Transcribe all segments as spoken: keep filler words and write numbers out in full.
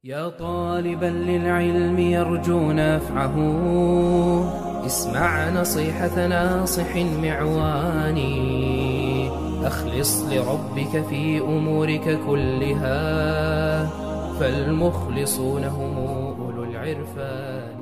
يا طالبا للعلم يرجو نفعه، اسمع نصيحة ناصح معواني. أخلص لربك في أمورك كلها، فالمخلصون هم أولو العرفان.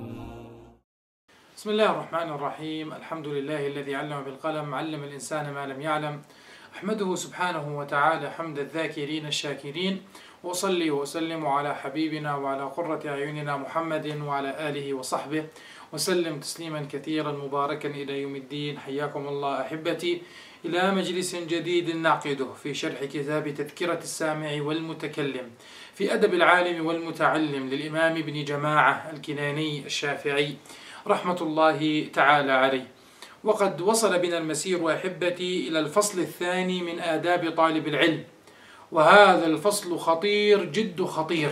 بسم الله الرحمن الرحيم. الحمد لله الذي علم بالقلم، علم الإنسان ما لم يعلم. أحمده سبحانه وتعالى حمد الذاكرين الشاكرين، وأصلي وأسلم على حبيبنا وعلى قرة أعيننا محمد وعلى آله وصحبه وسلم تسليما كثيرا مباركا إلى يوم الدين. حياكم الله أحبتي إلى مجلس جديد نعقده في شرح كتاب تذكرة السامع والمتكلم في أدب العالم والمتعلم للإمام ابن جماعة الكناني الشافعي رحمة الله تعالى عليه. وقد وصل بنا المسير أحبتي إلى الفصل الثاني من آداب طالب العلم، وهذا الفصل خطير جد خطير،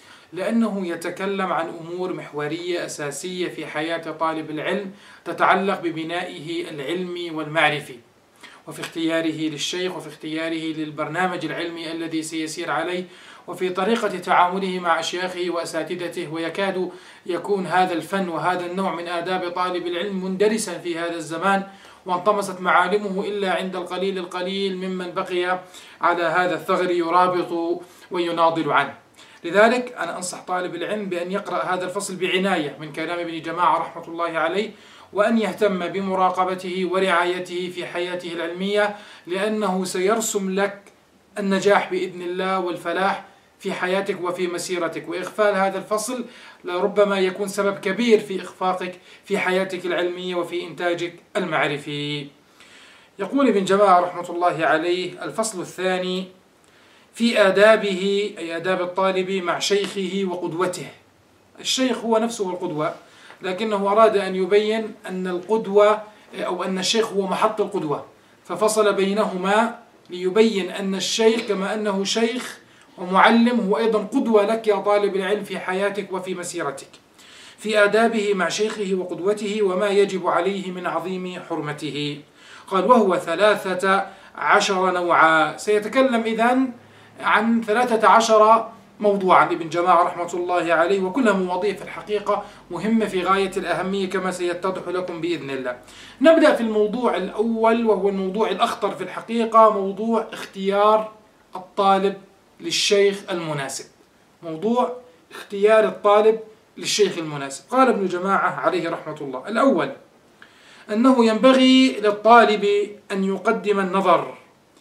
لأنه يتكلم عن أمور محورية أساسية في حياة طالب العلم تتعلق ببنائه العلمي والمعرفي، وفي اختياره للشيخ، وفي اختياره للبرنامج العلمي الذي سيسير عليه، وفي طريقة تعامله مع أشياخه وأساتذته. ويكاد يكون هذا الفن وهذا النوع من آداب طالب العلم مندرسا في هذا الزمان، وانطمست معالمه إلا عند القليل القليل ممن بقي على هذا الثغر يرابط ويناضل عنه. لذلك أنا أنصح طالب العلم بأن يقرأ هذا الفصل بعناية من كلام ابن جماعة رحمة الله عليه، وأن يهتم بمراقبته ورعايته في حياته العلمية، لأنه سيرسم لك النجاح بإذن الله والفلاح في حياتك وفي مسيرتك. وإغفال هذا الفصل لربما يكون سبب كبير في إخفاقك في حياتك العلمية وفي إنتاجك المعرفي. يقول ابن جماعة رحمة الله عليه: الفصل الثاني في آدابه، أي آداب الطالب مع شيخه وقدوته. الشيخ هو نفسه القدوة، لكنه أراد أن يبين أن القدوة أو أن الشيخ هو محط القدوة، ففصل بينهما ليبين أن الشيخ كما أنه شيخ ومعلم هو أيضا قدوة لك يا طالب العلم في حياتك وفي مسيرتك. في آدابه مع شيخه وقدوته وما يجب عليه من عظيم حرمته. قال: وهو ثلاثة عشر نوعا. سيتكلم إذن عن ثلاثة عشر موضوعا لابن جماعة رحمة الله عليه، وكلها مواضيع في الحقيقة مهمة في غاية الأهمية كما سيتضح لكم بإذن الله. نبدأ في الموضوع الأول، وهو الموضوع الأخطر في الحقيقة، موضوع اختيار الطالب للشيخ المناسب. موضوع اختيار الطالب للشيخ المناسب. قال ابن جماعة عليه رحمة الله: الأول أنه ينبغي للطالب أن يقدم النظر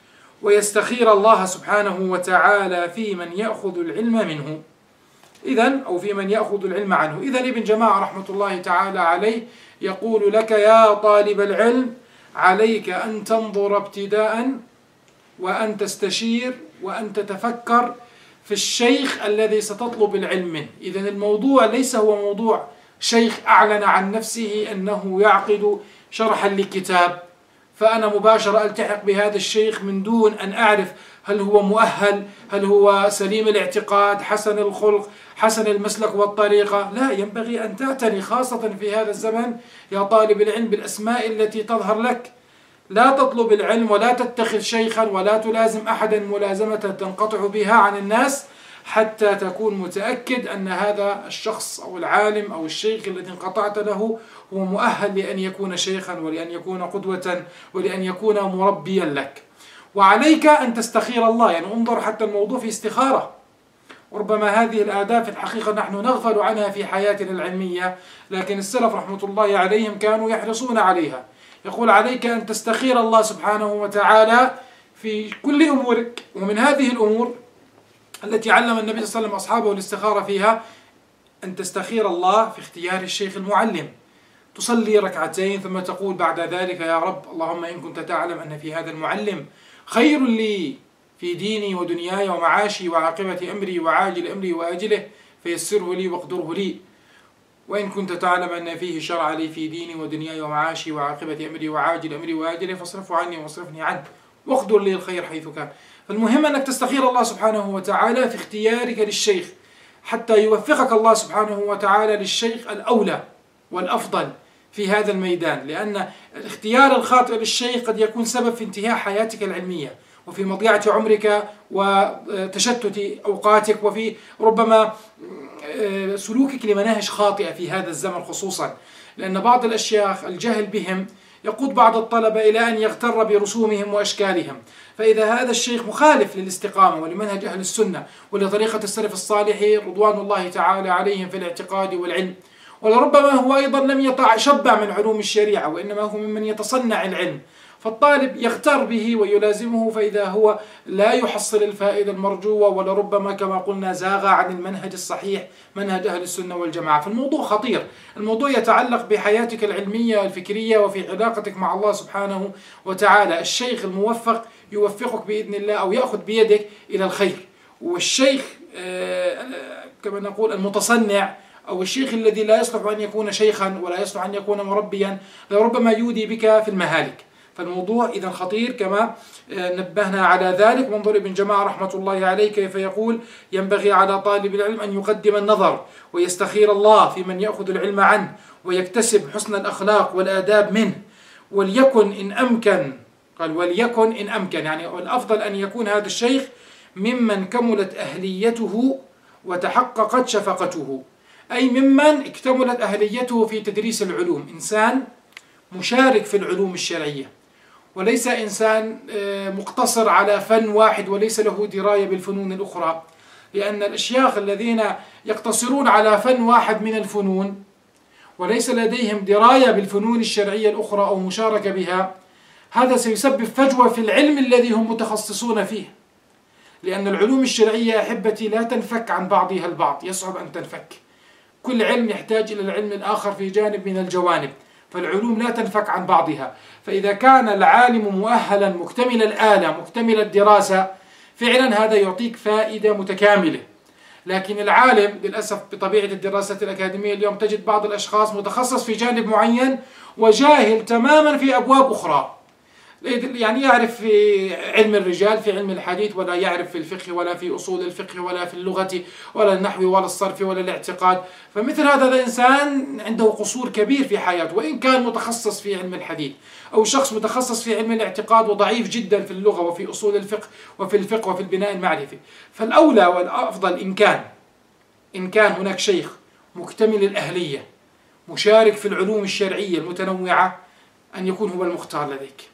ويستخير الله سبحانه وتعالى في من يأخذ العلم منه، إذن أو في من يأخذ العلم عنه. إذن ابن جماعة رحمة الله تعالى عليه يقول لك يا طالب العلم: عليك أن تنظر ابتداء، وأن تستشير، وأن تتفكر في الشيخ الذي ستطلب العلم منه. إذن الموضوع ليس هو موضوع شيخ أعلن عن نفسه أنه يعقد شرحا لكتاب، فأنا مباشرة ألتحق بهذا الشيخ من دون أن أعرف هل هو مؤهل، هل هو سليم الاعتقاد، حسن الخلق، حسن المسلك والطريقة. لا، ينبغي أن تعتني خاصة في هذا الزمن يا طالب العلم بالأسماء التي تظهر لك. لا تطلب العلم ولا تتخذ شيخا ولا تلازم أحدا ملازمة تنقطع بها عن الناس حتى تكون متأكد أن هذا الشخص أو العالم أو الشيخ الذي انقطعت له هو مؤهل لأن يكون شيخا ولأن يكون قدوة ولأن يكون مربيا لك. وعليك أن تستخير الله، يعني انظر حتى الموضوع في استخارة. وربما هذه الآداب في الحقيقة نحن نغفل عنها في حياتنا العلمية، لكن السلف رحمة الله عليهم كانوا يحرصون عليها. يقول: عليك أن تستخير الله سبحانه وتعالى في كل أمورك، ومن هذه الأمور التي علم النبي صلى الله عليه وسلم أصحابه الاستخارة فيها أن تستخير الله في اختيار الشيخ المعلم. تصلي ركعتين ثم تقول بعد ذلك: يا رب، اللهم إن كنت تعلم أن في هذا المعلم خير لي في ديني ودنياي ومعاشي وعاقبة أمري وعاجل أمري وآجله فيسره لي واقدره لي، وإن كنت تعلم أن فيه شرع لي في ديني ودنياي ومعاشي وعاقبة أمري وعاجل أمري وآجله فاصرفه عني واصرفني عنه واقدر لي الخير حيث كان. فالمهم أنك تستخير الله سبحانه وتعالى في اختيارك للشيخ حتى يوفقك الله سبحانه وتعالى للشيخ الأولى والأفضل في هذا الميدان، لأن الاختيار الخاطئ للشيخ قد يكون سبب في انتهاء حياتك العلمية، وفي مضيعة عمرك وتشتت أوقاتك، وفي ربما سلوكك لمناهج خاطئة في هذا الزمن خصوصا، لأن بعض الأشياخ الجهل بهم يقود بعض الطلبة إلى أن يغتر برسومهم وأشكالهم. فإذا هذا الشيخ مخالف للاستقامة ولمنهج أهل السنة ولطريقة السلف الصالح رضوان الله تعالى عليهم في الاعتقاد والعلم، ولربما هو أيضا لم يتشبع من علوم الشريعة وإنما هو ممن يتصنع العلم، فالطالب يغتر به ويلازمه، فإذا هو لا يحصل الفائدة المرجوة ولربما كما قلنا زاغ عن المنهج الصحيح منهج أهل السنة والجماعة. فالموضوع خطير، الموضوع يتعلق بحياتك العلمية الفكرية وفي علاقتك مع الله سبحانه وتعالى. الشيخ الموفق يوفقك بإذن الله أو يأخذ بيدك إلى الخير، والشيخ كما نقول المتصنع أو الشيخ الذي لا يصلح أن يكون شيخا ولا يصلح أن يكون مربيا لربما يودي بك في المهالك. فالموضوع إذا خطير كما نبهنا على ذلك. وانظر ابن جماعة رحمة الله عليه كيف يقول: ينبغي على طالب العلم أن يقدم النظر ويستخير الله في من يأخذ العلم عنه ويكتسب حسن الأخلاق والآداب منه، وليكن إن أمكن، قال وليكن إن أمكن، يعني الأفضل أن يكون هذا الشيخ ممن كملت أهليته وتحققت شفقته، أي ممن اكتملت أهليته في تدريس العلوم، إنسان مشارك في العلوم الشرعية وليس إنسان مقتصر على فن واحد وليس له دراية بالفنون الأخرى. لأن الأشياخ الذين يقتصرون على فن واحد من الفنون وليس لديهم دراية بالفنون الشرعية الأخرى أو مشاركة بها، هذا سيسبب فجوة في العلم الذي هم متخصصون فيه، لأن العلوم الشرعية أحبتي لا تنفك عن بعضها البعض، يصعب أن تنفك، كل علم يحتاج إلى العلم الآخر في جانب من الجوانب، فالعلوم لا تنفك عن بعضها. فإذا كان العالم مؤهلا مكتمل الآلة مكتمل الدراسة فعلا هذا يعطيك فائدة متكاملة. لكن العالم للأسف بطبيعة الدراسة الأكاديمية اليوم تجد بعض الأشخاص متخصص في جانب معين وجاهل تماما في أبواب أخرى، يعني يعرف في علم الرجال في علم الحديث ولا يعرف في الفقه ولا في أصول الفقه ولا في اللغة ولا النحو ولا الصرف ولا الاعتقاد. فمثل هذا الإنسان عنده قصور كبير في حياته، وإن كان متخصص في علم الحديث، أو شخص متخصص في علم الاعتقاد وضعيف جدا في اللغة وفي أصول الفقه وفي الفقه وفي البناء المعرفي. فالأولى والأفضل إن كان إن كان هناك شيخ مكتمل الأهلية مشارك في العلوم الشرعية المتنوعة أن يكون هو المختار لديك،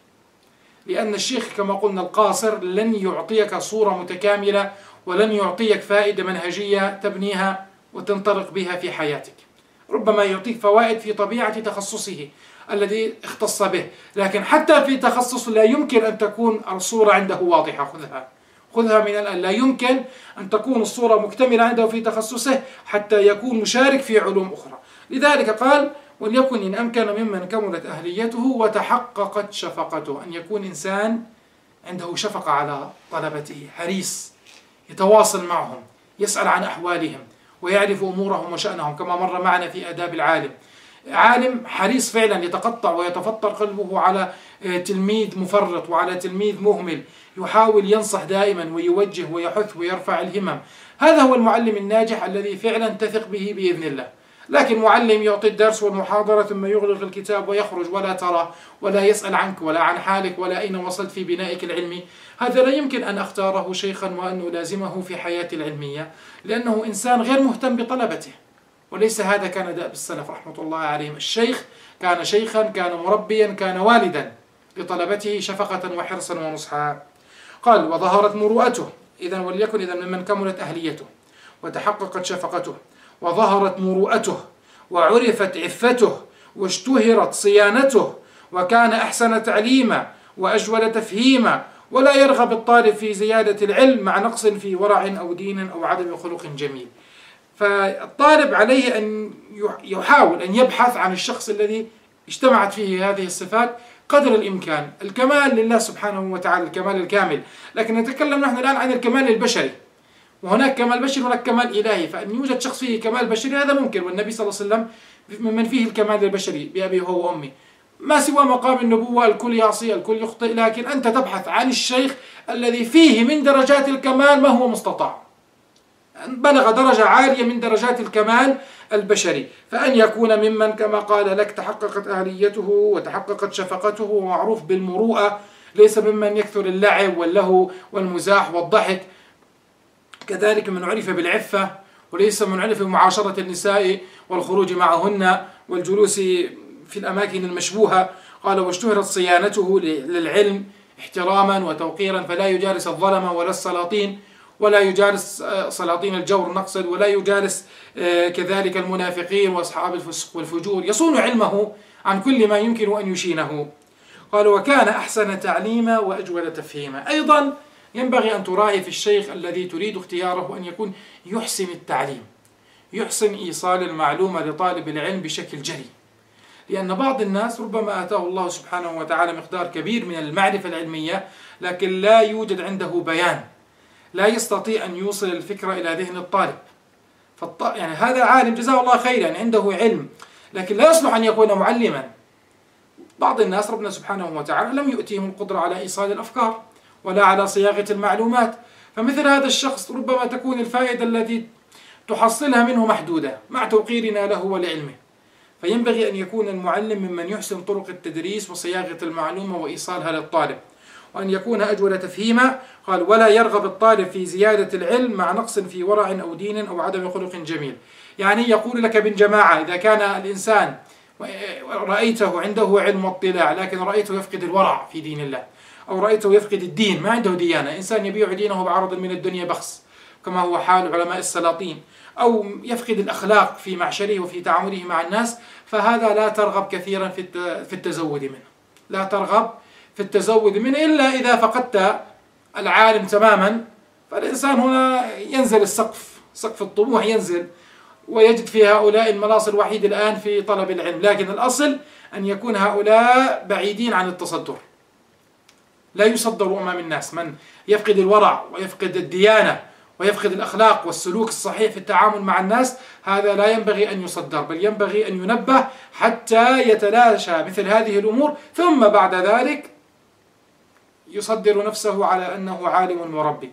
لأن الشيخ كما قلنا القاصر لن يعطيك صورة متكاملة ولن يعطيك فائدة منهجية تبنيها وتنطلق بها في حياتك. ربما يعطيك فوائد في طبيعة تخصصه الذي اختص به، لكن حتى في تخصص لا يمكن أن تكون الصورة عنده واضحة. خذها خذها من الآن، لا يمكن أن تكون الصورة مكتملة عنده في تخصصه حتى يكون مشارك في علوم أخرى. لذلك قال: وليكن إن أمكن ممن كملت أهليته وتحققت شفقته، أن يكون إنسان عنده شفقة على طلبته، حريص، يتواصل معهم، يسأل عن أحوالهم ويعرف أمورهم وشأنهم، كما مر معنا في آداب العالم. عالم حريص فعلا يتقطع ويتفطر قلبه على تلميذ مفرط وعلى تلميذ مهمل، يحاول ينصح دائما ويوجه ويحث ويرفع الهمم. هذا هو المعلم الناجح الذي فعلا تثق به بإذن الله. لكن معلم يعطي الدرس والمحاضرة ثم يغلق الكتاب ويخرج ولا ترى ولا يسأل عنك ولا عن حالك ولا أين وصلت في بنائك العلمي، هذا لا يمكن أن أختاره شيخا وأن ألازمه في حياتي العلمية، لأنه إنسان غير مهتم بطلبته. وليس هذا كان دأب السلف رحمة الله عليهم. الشيخ كان شيخا، كان مربيا، كان والدا لطلبته شفقة وحرصا ونصحا. قال: وظهرت مروءته، إذن وليكن إذن ممن كملت أهليته وتحققت شفقته وظهرت مروءته وعرفت عفته واشتهرت صيانته، وكان أحسن تعليما وأجول تفهيما، ولا يرغب الطالب في زيادة العلم مع نقص في ورع أو دين أو عدم خلق جميل. فالطالب عليه أن يحاول أن يبحث عن الشخص الذي اجتمعت فيه هذه الصفات قدر الإمكان. الكمال لله سبحانه وتعالى، الكمال الكامل، لكن نتكلم نحن الآن عن الكمال البشري، وهناك كمال بشري وهناك كمال إلهي. فأن يوجد شخص فيه كمال بشري هذا ممكن، والنبي صلى الله عليه وسلم ممن فيه الكمال البشري بأبي هو وأمي، ما سوى مقام النبوة الكل يعصي الكل يخطئ، لكن أنت تبحث عن الشيخ الذي فيه من درجات الكمال ما هو مستطاع، بلغ درجة عالية من درجات الكمال البشري. فأن يكون ممن كما قال لك تحققت أهليته وتحققت شفقته ومعروف بالمروءة، ليس ممن يكثر اللعب واللهو والمزاح والضحك، كذلك من عرف بالعفة، وليس من عرف بمعاشرة النساء والخروج معهن والجلوس في الأماكن المشبوهة. قال: واشتهرت صيانته للعلم احتراما وتوقيرا، فلا يجالس الظلمة ولا السلاطين، ولا يجالس سلاطين الجور نقصد، ولا يجالس كذلك المنافقين وأصحاب الفسق والفجور، يصون علمه عن كل ما يمكن أن يشينه. قال: وكان أحسن تعليما وأجود تفهيما. أيضا ينبغي أن تراعي في الشيخ الذي تريد اختياره أن يكون يحسن التعليم، يحسن إيصال المعلومة لطالب العلم بشكل جلي، لأن بعض الناس ربما آتاه الله سبحانه وتعالى مقدار كبير من المعرفة العلمية، لكن لا يوجد عنده بيان، لا يستطيع أن يوصل الفكرة إلى ذهن الطالب. فالط... يعني هذا عالم جزاه الله خيرا، يعني عنده علم، لكن لا يصلح أن يكون معلما. بعض الناس ربنا سبحانه وتعالى لم يؤتيهم القدرة على إيصال الأفكار ولا على صياغة المعلومات، فمثل هذا الشخص ربما تكون الفائدة التي تحصلها منه محدودة مع توقيرنا له ولعلمه. فينبغي أن يكون المعلم ممن يحسن طرق التدريس وصياغة المعلومة وإيصالها للطالب، وأن يكون أجود تفهيما. قال: ولا يرغب الطالب في زيادة العلم مع نقص في ورع أو دين أو عدم خلق جميل. يعني يقول لك ابن جماعة: إذا كان الإنسان رأيته عنده علم واطلاع، لكن رأيته يفقد الورع في دين الله، أو رأيته يفقد الدين، ما عنده ديانة، إنسان يبيع دينه بعرض من الدنيا بخس كما هو حال علماء السلاطين، أو يفقد الأخلاق في معشره وفي تعامله مع الناس، فهذا لا ترغب كثيرا في التزود منه، لا ترغب في التزود منه إلا إذا فقدت العالم تماما. فالإنسان هنا ينزل السقف، سقف الطموح ينزل، ويجد في هؤلاء المناص الوحيد الآن في طلب العلم. لكن الأصل أن يكون هؤلاء بعيدين عن التصدر، لا يصدروا أمام الناس. من يفقد الورع ويفقد الديانة ويفقد الأخلاق والسلوك الصحيح في التعامل مع الناس، هذا لا ينبغي أن يصدر، بل ينبغي أن ينبه حتى يتلاشى مثل هذه الأمور، ثم بعد ذلك يصدر نفسه على أنه عالم مربي.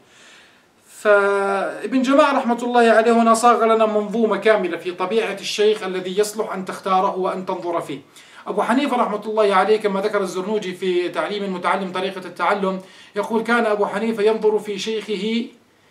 فابن جماعة رحمة الله عليه هنا صاغ لنا منظومة كاملة في طبيعة الشيخ الذي يصلح أن تختاره وأن تنظر فيه. أبو حنيفة رحمة الله عليه كما ذكر الزرنوجي في تعليم المتعلم طريقة التعلم، يقول: كان أبو حنيفة ينظر في شيخه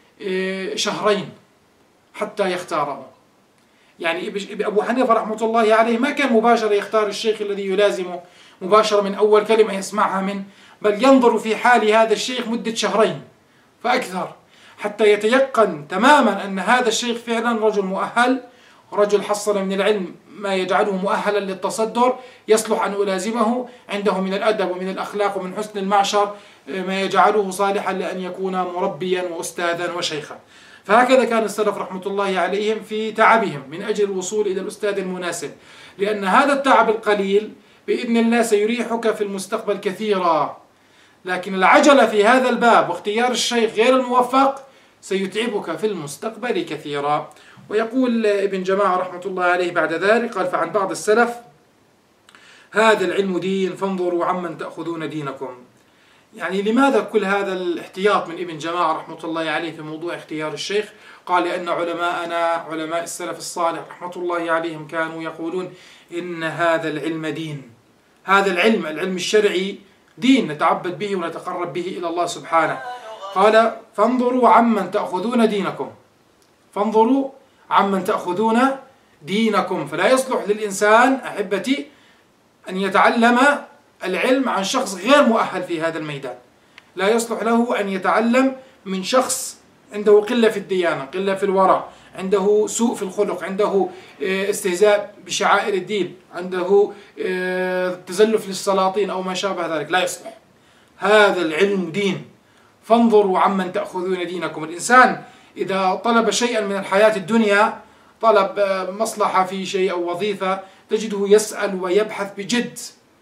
شهرين حتى يختاره. يعني أبو حنيفة رحمة الله عليه ما كان مباشرة يختار الشيخ الذي يلازمه مباشرة من أول كلمة يسمعها منه، بل ينظر في حال هذا الشيخ مدة شهرين فأكثر، حتى يتيقن تماما أن هذا الشيخ فعلا رجل مؤهل، رجل حصل من العلم ما يجعله مؤهلا للتصدر، يصلح أن ألازمه، عنده من الأدب ومن الأخلاق ومن حسن المعشر ما يجعله صالحا لأن يكون مربيا وأستاذا وشيخا. فهكذا كان السلف رحمة الله عليهم في تعبهم من أجل الوصول إلى الأستاذ المناسب، لأن هذا التعب القليل بإذن الله سيريحك في المستقبل كثيرا، لكن العجلة في هذا الباب واختيار الشيخ غير الموفق سيتعبك في المستقبل كثيرا. ويقول ابن جماعة رحمة الله عليه بعد ذلك، قال: فعن بعض السلف: هذا العلم دين فانظروا عمن تأخذون دينكم. يعني لماذا كل هذا الاحتياط من ابن جماعة رحمة الله عليه في موضوع اختيار الشيخ؟ قال: لأن علماءنا علماء السلف الصالح رحمة الله عليهم كانوا يقولون إن هذا العلم دين، هذا العلم العلم الشرعي دين نتعبد به ونتقرب به إلى الله سبحانه. قال: فانظروا عمن تأخذون دينكم، فانظروا عمن تأخذون دينكم. فلا يصلح للإنسان أحبتي أن يتعلم العلم عن شخص غير مؤهل في هذا الميدان، لا يصلح له أن يتعلم من شخص عنده قلة في الديانة، قلة في الورع، عنده سوء في الخلق، عنده استهزاء بشعائر الدين، عنده تزلف للسلاطين أو ما شابه ذلك، لا يصلح. هذا العلم دين، فانظروا عمن تأخذون دينكم. الإنسان إذا طلب شيئا من الحياة الدنيا، طلب مصلحة في شيء أو وظيفة، تجده يسأل ويبحث بجد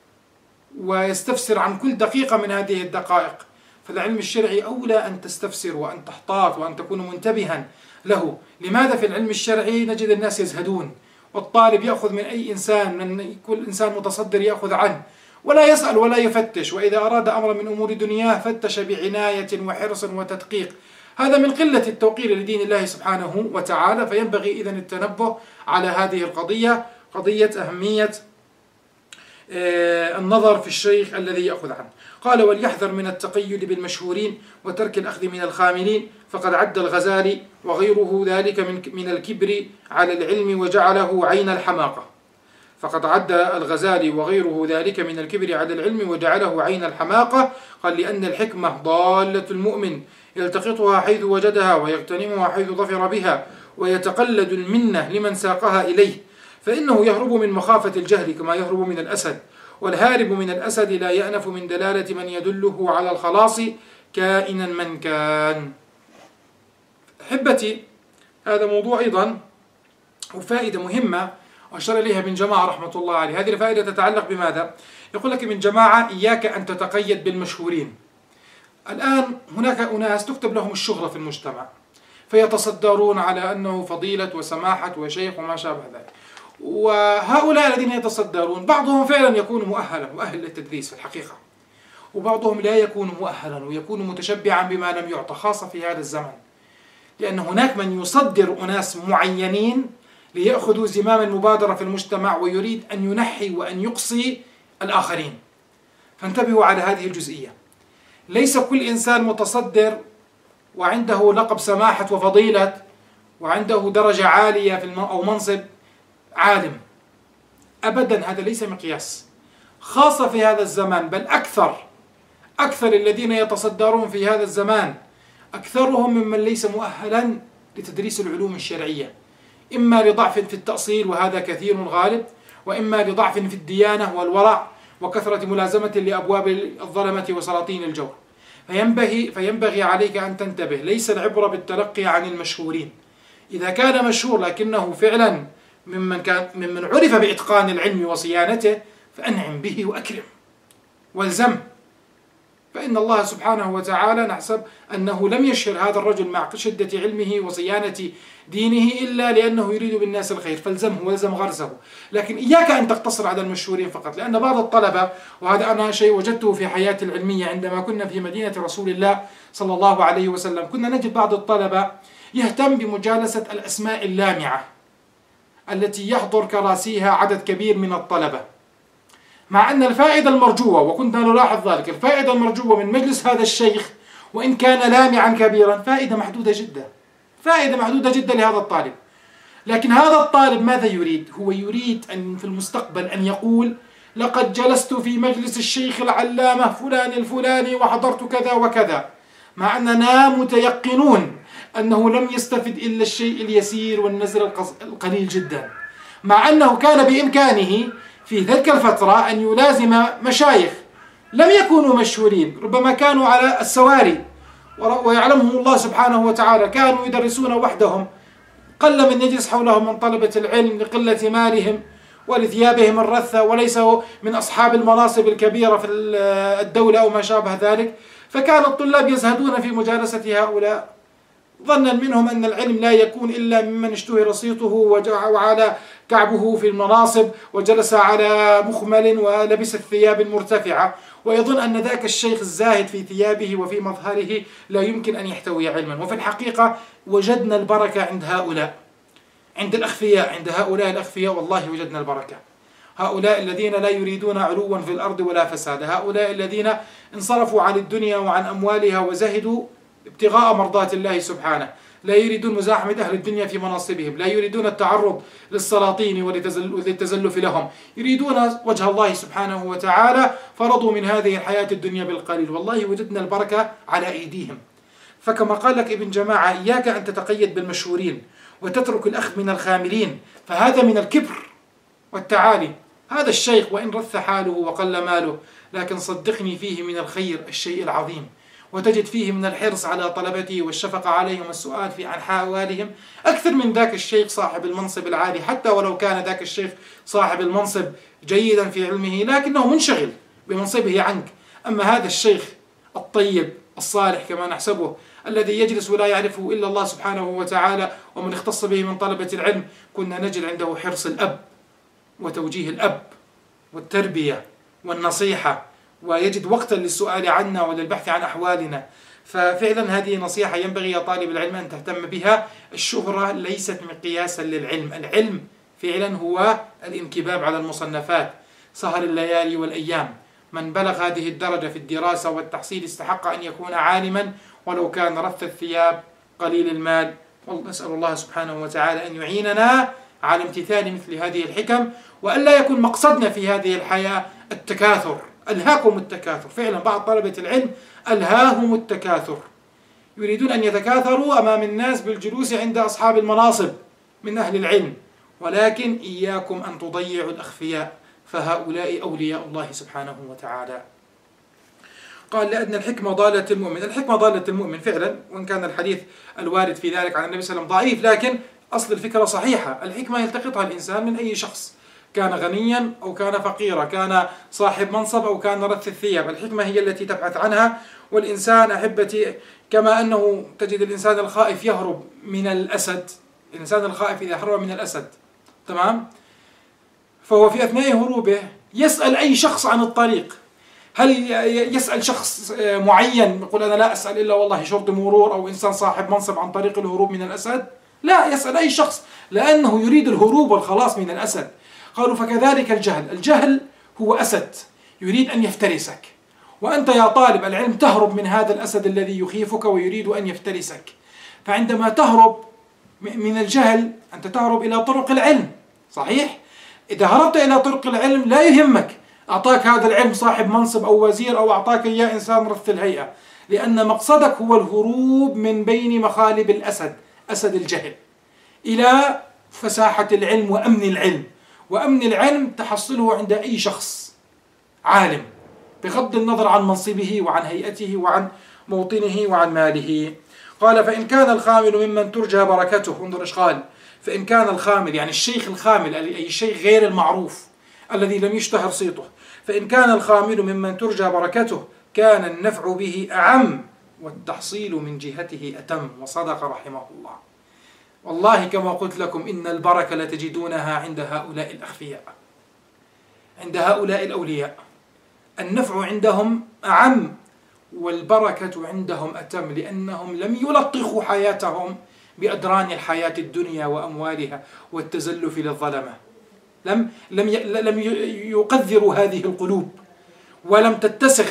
ويستفسر عن كل دقيقة من هذه الدقائق. فالعلم الشرعي أولى أن تستفسر وأن تحتاط وأن تكون منتبها له. لماذا في العلم الشرعي نجد الناس يزهدون، والطالب يأخذ من أي إنسان، من كل إنسان متصدر يأخذ عنه، ولا يسأل ولا يفتش، وإذا أراد أمر من أمور دنياه فتش بعناية وحرص وتدقيق. هذا من قلة التوقير لدين الله سبحانه وتعالى. فينبغي إذن التنبه على هذه القضية، قضية أهمية النظر في الشيخ الذي يأخذ عنه. قال: وليحذر من التقيد بالمشهورين وترك الأخذ من الخاملين، فقد عد الغزالي وغيره ذلك من الكبر على العلم وجعله عين الحماقة. فقد عد الغزالي وغيره ذلك من الكبر على العلم وجعله عين الحماقة. قال: لأن الحكمة ضالة المؤمن يلتقطها حيث وجدها ويغتنمها حيث ظفر بها، ويتقلد المنة لمن ساقها إليه، فإنه يهرب من مخافة الجهل كما يهرب من الأسد، والهارب من الأسد لا يأنف من دلالة من يدله على الخلاص كائنا من كان. أحبتي، هذا موضوع أيضا وفائدة مهمة أشار إليها ابن جماعة رحمة الله عليه. هذه الفائدة تتعلق بماذا؟ يقول لك ابن جماعة: إياك أن تتقيد بالمشهورين. الآن هناك أناس تكتب لهم الشهرة في المجتمع، فيتصدرون على أنه فضيلة وسماحة وشيخ وما شابه ذلك، وهؤلاء الذين يتصدرون بعضهم فعلا يكون مؤهلا مؤهل للتدريس في الحقيقة، وبعضهم لا يكون مؤهلا ويكون متشبعا بما لم يعطى، خاصة في هذا الزمن، لأن هناك من يصدر أناس معينين ليأخذوا زمام المبادرة في المجتمع، ويريد أن ينحي وأن يقصي الآخرين. فانتبهوا على هذه الجزئية. ليس كل إنسان متصدر وعنده لقب سماحة وفضيلة وعنده درجة عالية في أو منصب عالم، أبدا، هذا ليس مقياس، خاصة في هذا الزمان، بل أكثر أكثر الذين يتصدرون في هذا الزمان أكثرهم ممن ليس مؤهلا لتدريس العلوم الشرعية، إما لضعف في التأصيل وهذا كثير غالب، وإما لضعف في الديانة والورع وكثرة ملازمة لأبواب الظلمة وسلاطين الجور. فينبغي, فينبغي عليك أن تنتبه، ليس العبرة بالتلقي عن المشهورين. إذا كان مشهور لكنه فعلا ممن, كان ممن عرف بإتقان العلم وصيانته فأنعم به وأكرم والزم، فإن الله سبحانه وتعالى نحسب أنه لم يشهر هذا الرجل مع شدة علمه وصيانة دينه إلا لأنه يريد بالناس الخير، فالزمه والزم غرسه. لكن إياك أن تقتصر على المشهورين فقط، لأن بعض الطلبة، وهذا أنا شيء وجدته في حياتي العلمية عندما كنا في مدينة رسول الله صلى الله عليه وسلم، كنا نجد بعض الطلبة يهتم بمجالسة الأسماء اللامعة التي يحضر كراسيها عدد كبير من الطلبة، مع أن الفائدة المرجوة، وكنا نلاحظ ذلك، الفائدة المرجوة من مجلس هذا الشيخ وإن كان لامعا كبيرا فائدة محدودة جدا، فائدة محدودة جدا لهذا الطالب. لكن هذا الطالب ماذا يريد؟ هو يريد أن في المستقبل أن يقول: لقد جلست في مجلس الشيخ العلامة فلان الفلاني وحضرت كذا وكذا، مع أننا متيقنون أنه لم يستفد إلا الشيء اليسير والنزل القليل جدا، مع أنه كان بإمكانه في تلك الفترة أن يلازم مشايخ لم يكونوا مشهورين، ربما كانوا على السواري ويعلمهم الله سبحانه وتعالى، كانوا يدرسون وحدهم، قل من يجلس حولهم من طلبة العلم لقلة مالهم ولثيابهم الرثة، وليسوا من أصحاب المناصب الكبيرة في الدولة أو ما شابه ذلك، فكان الطلاب يزهدون في مجالسة هؤلاء، ظنا منهم أن العلم لا يكون إلا ممن اشتهر صيته وعلى كعبه في المناصب وجلس على مخمل ولبس الثياب المرتفعة، ويظن أن ذاك الشيخ الزاهد في ثيابه وفي مظهره لا يمكن أن يحتوي علما. وفي الحقيقة وجدنا البركة عند هؤلاء، عند الأخفياء، عند هؤلاء الأخفياء والله وجدنا البركة. هؤلاء الذين لا يريدون علوا في الأرض ولا فساد، هؤلاء الذين انصرفوا عن الدنيا وعن أموالها وزهدوا ابتغاء مرضات الله سبحانه، لا يريدون مزاحمة أهل الدنيا في مناصبهم، لا يريدون التعرض للسلاطين وللتزلف لهم، يريدون وجه الله سبحانه وتعالى، فرضوا من هذه الحياة الدنيا بالقليل. والله وجدنا البركة على أيديهم. فكما قال لك ابن جماعة: إياك أن تتقيد بالمشهورين وتترك الأخذ من الخاملين، فهذا من الكبر والتعالي. هذا الشيخ وإن رث حاله وقل ماله، لكن صدقني فيه من الخير الشيء العظيم، وتجد فيه من الحرص على طلبته والشفقة عليهم والسؤال في عن حوالهم أكثر من ذاك الشيخ صاحب المنصب العالي، حتى ولو كان ذاك الشيخ صاحب المنصب جيدا في علمه لكنه منشغل بمنصبه عنك. أما هذا الشيخ الطيب الصالح كما نحسبه الذي يجلس ولا يعرفه إلا الله سبحانه وتعالى ومن اختص به من طلبة العلم، كنا نجد عنده حرص الأب وتوجيه الأب والتربية والنصيحة، ويجد وقتا للسؤال عنا وللبحث عن أحوالنا. ففعلا هذه نصيحة ينبغي يا طالب العلم أن تهتم بها. الشهرة ليست مقياسا للعلم، العلم فعلا هو الانكباب على المصنفات، سهر الليالي والأيام. من بلغ هذه الدرجة في الدراسة والتحصيل استحق أن يكون عالما ولو كان رث الثياب قليل المال. نسأل الله سبحانه وتعالى أن يعيننا على امتثال مثل هذه الحكم، وألا يكون مقصدنا في هذه الحياة التكاثر. ألهاكم التكاثر، فعلا بعض طلبة العلم ألهاهم التكاثر، يريدون أن يتكاثروا أمام الناس بالجلوس عند أصحاب المناصب من أهل العلم، ولكن إياكم أن تضيعوا الأخفياء، فهؤلاء أولياء الله سبحانه وتعالى. قال لأن الحكمة ضالة المؤمن. الحكمة ضالة المؤمن فعلا، وإن كان الحديث الوارد في ذلك عن النبي صلى الله عليه وسلم ضعيف، لكن أصل الفكرة صحيحة. الحكمة يلتقطها الإنسان من أي شخص، كان غنيا أو كان فقيرا، كان صاحب منصب أو كان رث الثياب. الحكمة هي التي تبحث عنها. والإنسان أحبتي كما أنه تجد الإنسان الخائف يهرب من الأسد، الإنسان الخائف إذا هرب من الأسد تمام، فهو في أثناء هروبه يسأل أي شخص عن الطريق. هل يسأل شخص معين يقول أنا لا أسأل إلا والله شرطي مرور أو إنسان صاحب منصب عن طريق الهروب من الأسد؟ لا، يسأل أي شخص لأنه يريد الهروب والخلاص من الأسد. قالوا فكذلك الجهل، الجهل هو أسد يريد أن يفترسك، وأنت يا طالب العلم تهرب من هذا الأسد الذي يخيفك ويريد أن يفترسك. فعندما تهرب من الجهل أنت تهرب إلى طرق العلم، صحيح؟ إذا هربت إلى طرق العلم لا يهمك أعطاك هذا العلم صاحب منصب أو وزير أو أعطاك إياه إنسان رث الهيئة، لأن مقصدك هو الهروب من بين مخالب الأسد، أسد الجهل، إلى فساحة العلم وأمن العلم. وأمن العلم تحصله عند أي شخص عالم بغض النظر عن منصبه وعن هيئته وعن موطنه وعن ماله. قال فإن كان الخامل ممن ترجى بركته، انظر إيش قال، فإن كان الخامل يعني الشيخ الخامل أي الشيخ غير المعروف الذي لم يشتهر صيته، فإن كان الخامل ممن ترجى بركته كان النفع به أعم والتحصيل من جهته أتم. وصدق رحمه الله. والله كما قلت لكم إن البركة لتجدونها عند هؤلاء الأخفياء، عند هؤلاء الأولياء، النفع عندهم أعم والبركة عندهم أتم، لأنهم لم يلطخوا حياتهم بأدران الحياة الدنيا وأموالها والتزلف للظلمة، لم لم لم يقذروا هذه القلوب، ولم تتسخ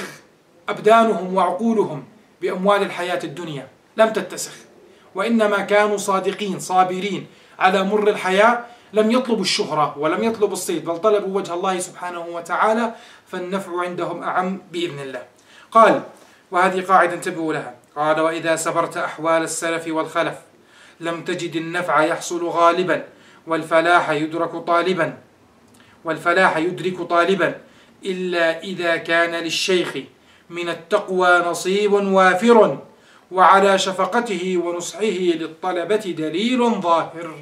أبدانهم وعقولهم بأموال الحياة الدنيا، لم تتسخ، وإنما كانوا صادقين صابرين على مر الحياة، لم يطلبوا الشهرة ولم يطلبوا الصيت، بل طلبوا وجه الله سبحانه وتعالى، فالنفع عندهم أعم بإذن الله. قال وهذه قاعدة انتبهوا لها، قال وإذا سبرت أحوال السلف والخلف لم تجد النفع يحصل غالبا والفلاح يدرك طالبا والفلاح يدرك طالبا إلا إذا كان للشيخ من التقوى نصيب وافر وعلى شفقته ونصحه للطلبة دليل ظاهر.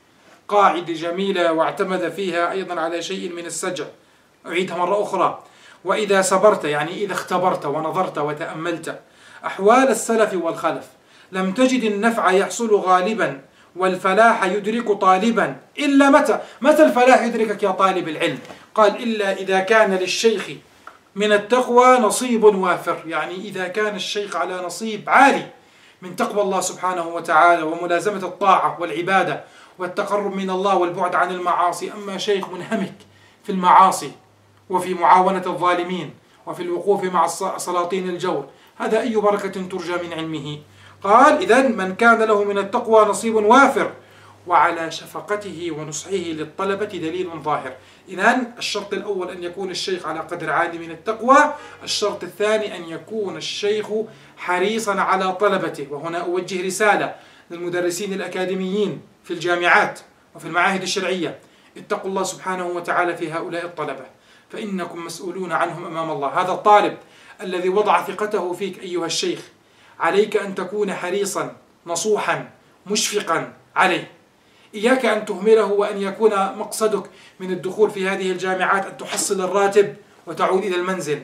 قاعدة جميلة واعتمد فيها أيضا على شيء من السجع، أعيدها مرة أخرى. وإذا صبرت يعني إذا اختبرت ونظرت وتأملت أحوال السلف والخلف لم تجد النفع يحصل غالبا والفلاح يدرك طالبا إلا متى؟ متى الفلاح يدركك يا طالب العلم؟ قال إلا إذا كان للشيخ من التقوى نصيب وافر، يعني إذا كان الشيخ على نصيب عالي من تقوى الله سبحانه وتعالى وملازمة الطاعة والعبادة والتقرب من الله والبعد عن المعاصي. أما شيخ منهمك في المعاصي وفي معاونة الظالمين وفي الوقوف مع سلاطين الجور، هذا أي بركة ترجى من علمه؟ قال إذن من كان له من التقوى نصيب وافر وعلى شفقته ونصحه للطلبة دليل ظاهر. إذن الشرط الأول أن يكون الشيخ على قدر عالي من التقوى، الشرط الثاني أن يكون الشيخ حريصا على طلبته. وهنا أوجه رسالة للمدرسين الأكاديميين في الجامعات وفي المعاهد الشرعية، اتقوا الله سبحانه وتعالى في هؤلاء الطلبة فإنكم مسؤولون عنهم أمام الله. هذا الطالب الذي وضع ثقته فيك أيها الشيخ عليك أن تكون حريصا نصوحا مشفقا عليه، إياك أن تهمله وأن يكون مقصدك من الدخول في هذه الجامعات أن تحصل الراتب وتعود إلى المنزل.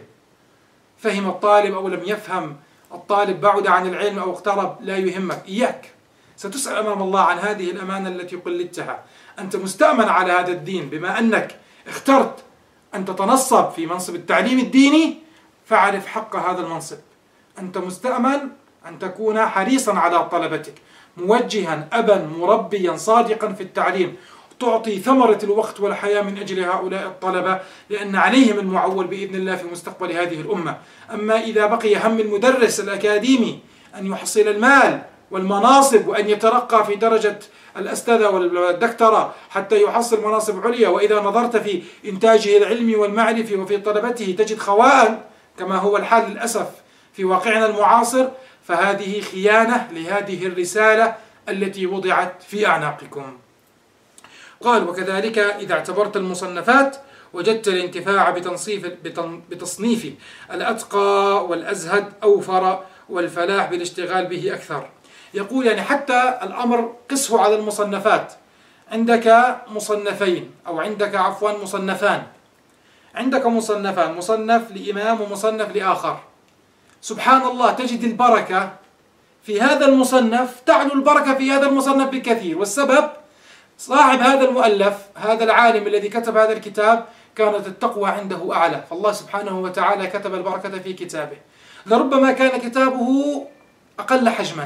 فهم الطالب أو لم يفهم الطالب، بعد عن العلم أو اقترب، لا يهمك، إياك ستسأل أمام الله عن هذه الأمانة التي قلدتها. أنت مستأمن على هذا الدين، بما أنك اخترت أن تتنصب في منصب التعليم الديني فاعرف حق هذا المنصب. أنت مستأمن أن تكون حريصا على طلبتك، موجها أبا مربيا صادقا في التعليم، تعطي ثمرة الوقت والحياة من أجل هؤلاء الطلبة، لأن عليهم المعول بإذن الله في مستقبل هذه الأمة. أما إذا بقي هم المدرس الأكاديمي أن يحصل المال والمناصب وأن يترقى في درجة الأستاذة والدكتوراه حتى يحصل مناصب عليا، وإذا نظرت في إنتاجه العلمي والمعرفي وفي طلبته تجد خواء كما هو الحال للأسف في واقعنا المعاصر، فهذه خيانة لهذه الرسالة التي وضعت في أعناقكم. قال: وكذلك إذا اعتبرت المصنفات وجدت الانتفاع بتنصيف بتصنيف الأتقى والأزهد أوفر، والفلاح بالاشتغال به أكثر. يقول يعني حتى الأمر قسه على المصنفات. عندك مصنفين أو عندك عفوا مصنفان، عندك مصنفان، مصنف لإمام ومصنف لآخر، سبحان الله تجد البركة في هذا المصنف تعلو البركة في هذا المصنف بكثير. والسبب صاحب هذا المؤلف، هذا العالم الذي كتب هذا الكتاب كانت التقوى عنده أعلى، فالله سبحانه وتعالى كتب البركة في كتابه. لربما كان كتابه أقل حجما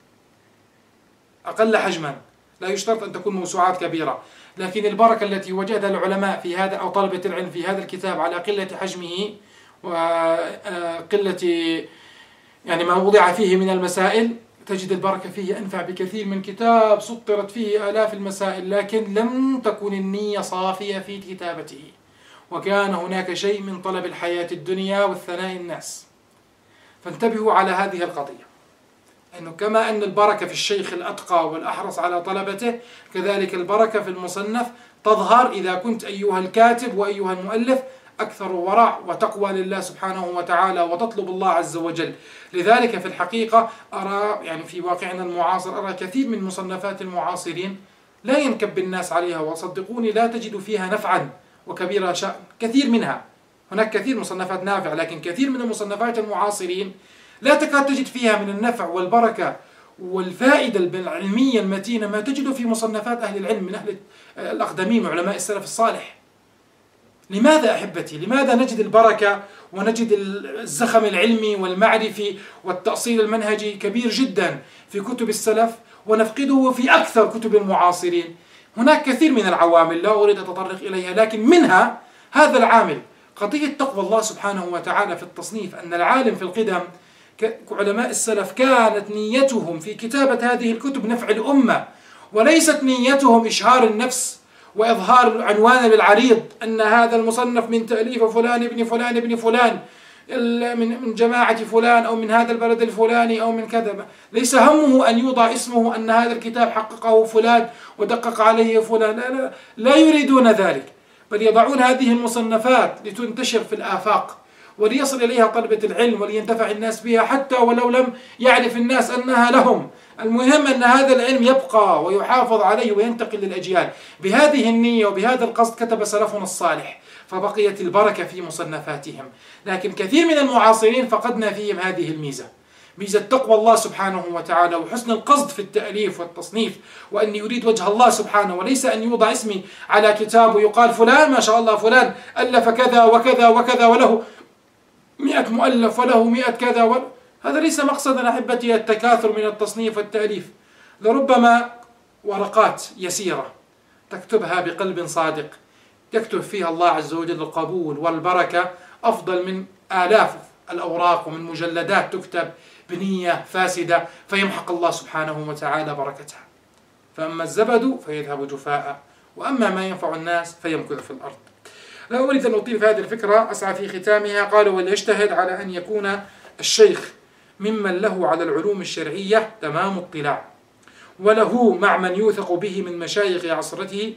أقل حجما لا يشترط أن تكون موسوعات كبيرة، لكن البركة التي وجدها العلماء في هذا أو طلبة العلم في هذا الكتاب على قلة حجمه وقلة يعني ما وضع فيه من المسائل، تجد البركة فيه أنفع بكثير من كتاب سطرت فيه آلاف المسائل لكن لم تكن النية صافية في كتابته، وكان هناك شيء من طلب الحياة الدنيا والثناء الناس. فانتبهوا على هذه القضية، أنه كما أن البركة في الشيخ الأتقى والأحرص على طلبته، كذلك البركة في المصنف تظهر إذا كنت أيها الكاتب وأيها المؤلف أكثر ورع وتقوى لله سبحانه وتعالى وتطلب الله عز وجل. لذلك في الحقيقة أرى يعني في واقعنا المعاصر أرى كثير من مصنفات المعاصرين لا ينكب الناس عليها، وصدقوني لا تجد فيها نفعا وكبيرة شأن. كثير منها، هناك كثير مصنفات نافعة، لكن كثير من المصنفات المعاصرين لا تكاد تجد فيها من النفع والبركة والفائدة العلمية المتينة ما تجد في مصنفات أهل العلم من أهل الأقدمين وعلماء السلف الصالح. لماذا أحبتي؟ لماذا نجد البركة ونجد الزخم العلمي والمعرفي والتأصيل المنهجي كبير جدا في كتب السلف ونفقده في أكثر كتب المعاصرين؟ هناك كثير من العوامل لا أريد أن أتطرق إليها، لكن منها هذا العامل، قضية تقوى الله سبحانه وتعالى في التصنيف. أن العالم في القدم كعلماء السلف كانت نيتهم في كتابة هذه الكتب نفع الأمة، وليست نيتهم إشهار النفس وإظهار العنوان بالعريض أن هذا المصنف من تأليف فلان ابن فلان ابن فلان من جماعة فلان أو من هذا البلد الفلاني أو من كذا. ليس همه أن يوضع اسمه أن هذا الكتاب حققه فلان ودقق عليه فلان، لا, لا, لا يريدون ذلك، بل يضعون هذه المصنفات لتنتشر في الآفاق وليصل إليها طلبة العلم ولينتفع الناس بها حتى ولو لم يعرف الناس أنها لهم. المهم أن هذا العلم يبقى ويحافظ عليه وينتقل للأجيال. بهذه النية وبهذا القصد كتب سلفنا الصالح، فبقيت البركة في مصنفاتهم. لكن كثير من المعاصرين فقدنا فيهم هذه الميزة، ميزة تقوى الله سبحانه وتعالى وحسن القصد في التأليف والتصنيف، وأن يريد وجه الله سبحانه، وليس أن يوضع اسمي على كتاب ويقال فلان ما شاء الله فلان ألف كذا وكذا وكذا وله مئة مؤلف وله مئة كذا و... هذا ليس مقصدا أحبتي التكاثر من التصنيف والتأليف. لربما ورقات يسيرة تكتبها بقلب صادق يكتب فيها الله عز وجل القبول والبركة أفضل من آلاف الأوراق ومن مجلدات تكتب بنية فاسدة فيمحق الله سبحانه وتعالى بركتها. فأما الزبد فيذهب جفاء، وأما ما ينفع الناس فيمكث في الأرض. لا أريد أن أطيل في هذه الفكرة، أسعى في ختامها. قالوا: وليجتهد على أن يكون الشيخ ممن له على العلوم الشرعية تمام اطلاع، وله مع من يوثق به من مشايخ عصرته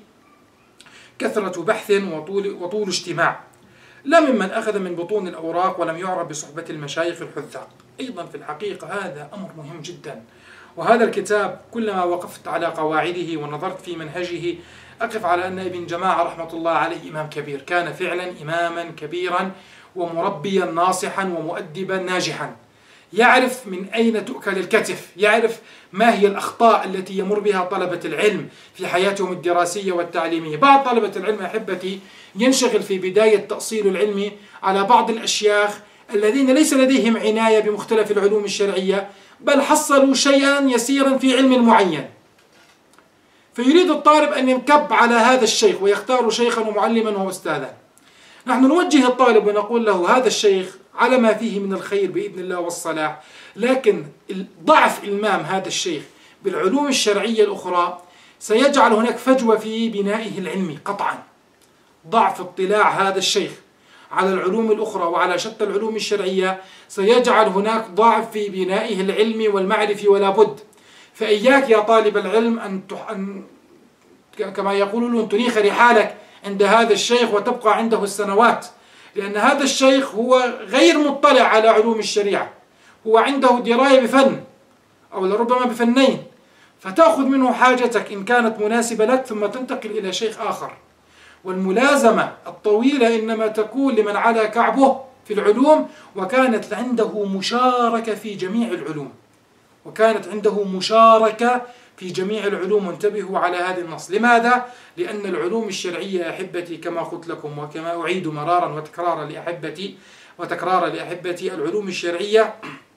كثرة بحث وطول, وطول اجتماع، لا ممن أخذ من بطون الأوراق ولم يعرف بصحبة المشايخ الحذاق. أيضا في الحقيقة هذا أمر مهم جدا، وهذا الكتاب كلما وقفت على قواعده ونظرت في منهجه أقف على أن ابن جماعة رحمة الله عليه إمام كبير، كان فعلا إماما كبيرا ومربيا ناصحا ومؤدبا ناجحا، يعرف من أين تؤكل الكتف، يعرف ما هي الأخطاء التي يمر بها طلبة العلم في حياتهم الدراسية والتعليمية. بعض طلبة العلم أحبتي ينشغل في بداية تأصيل العلم على بعض الأشياخ الذين ليس لديهم عناية بمختلف العلوم الشرعية، بل حصلوا شيئا يسيرا في علم معين، فيريد الطالب أن ينكب على هذا الشيخ ويختار شيخا ومعلما وأستاذا. نحن نوجه الطالب ونقول له هذا الشيخ على ما فيه من الخير بإذن الله والصلاح، لكن ضعف إلمام هذا الشيخ بالعلوم الشرعية الأخرى سيجعل هناك فجوة في بنائه العلمي قطعا. ضعف اطلاع هذا الشيخ على العلوم الأخرى وعلى شتى العلوم الشرعية سيجعل هناك ضعف في بنائه العلمي والمعرفي ولا بد. فإياك يا طالب العلم أن, تح... أن كما يقولون تنيخ رحالك عند هذا الشيخ وتبقى عنده السنوات، لأن هذا الشيخ هو غير مطلع على علوم الشريعة، هو عنده دراية بفن أو لربما بفنين، فتأخذ منه حاجتك إن كانت مناسبة لك ثم تنتقل إلى شيخ آخر. والملازمة الطويلة إنما تكون لمن على كعبه في العلوم وكانت عنده مشاركة في جميع العلوم وكانت عنده مشاركة في جميع العلوم. انتبهوا على هذا النص. لماذا؟ لأن العلوم الشرعية أحبتي كما قلت لكم وكما أعيد مرارا وتكرارا لأحبتي وتكرارا لأحبتي العلوم الشرعية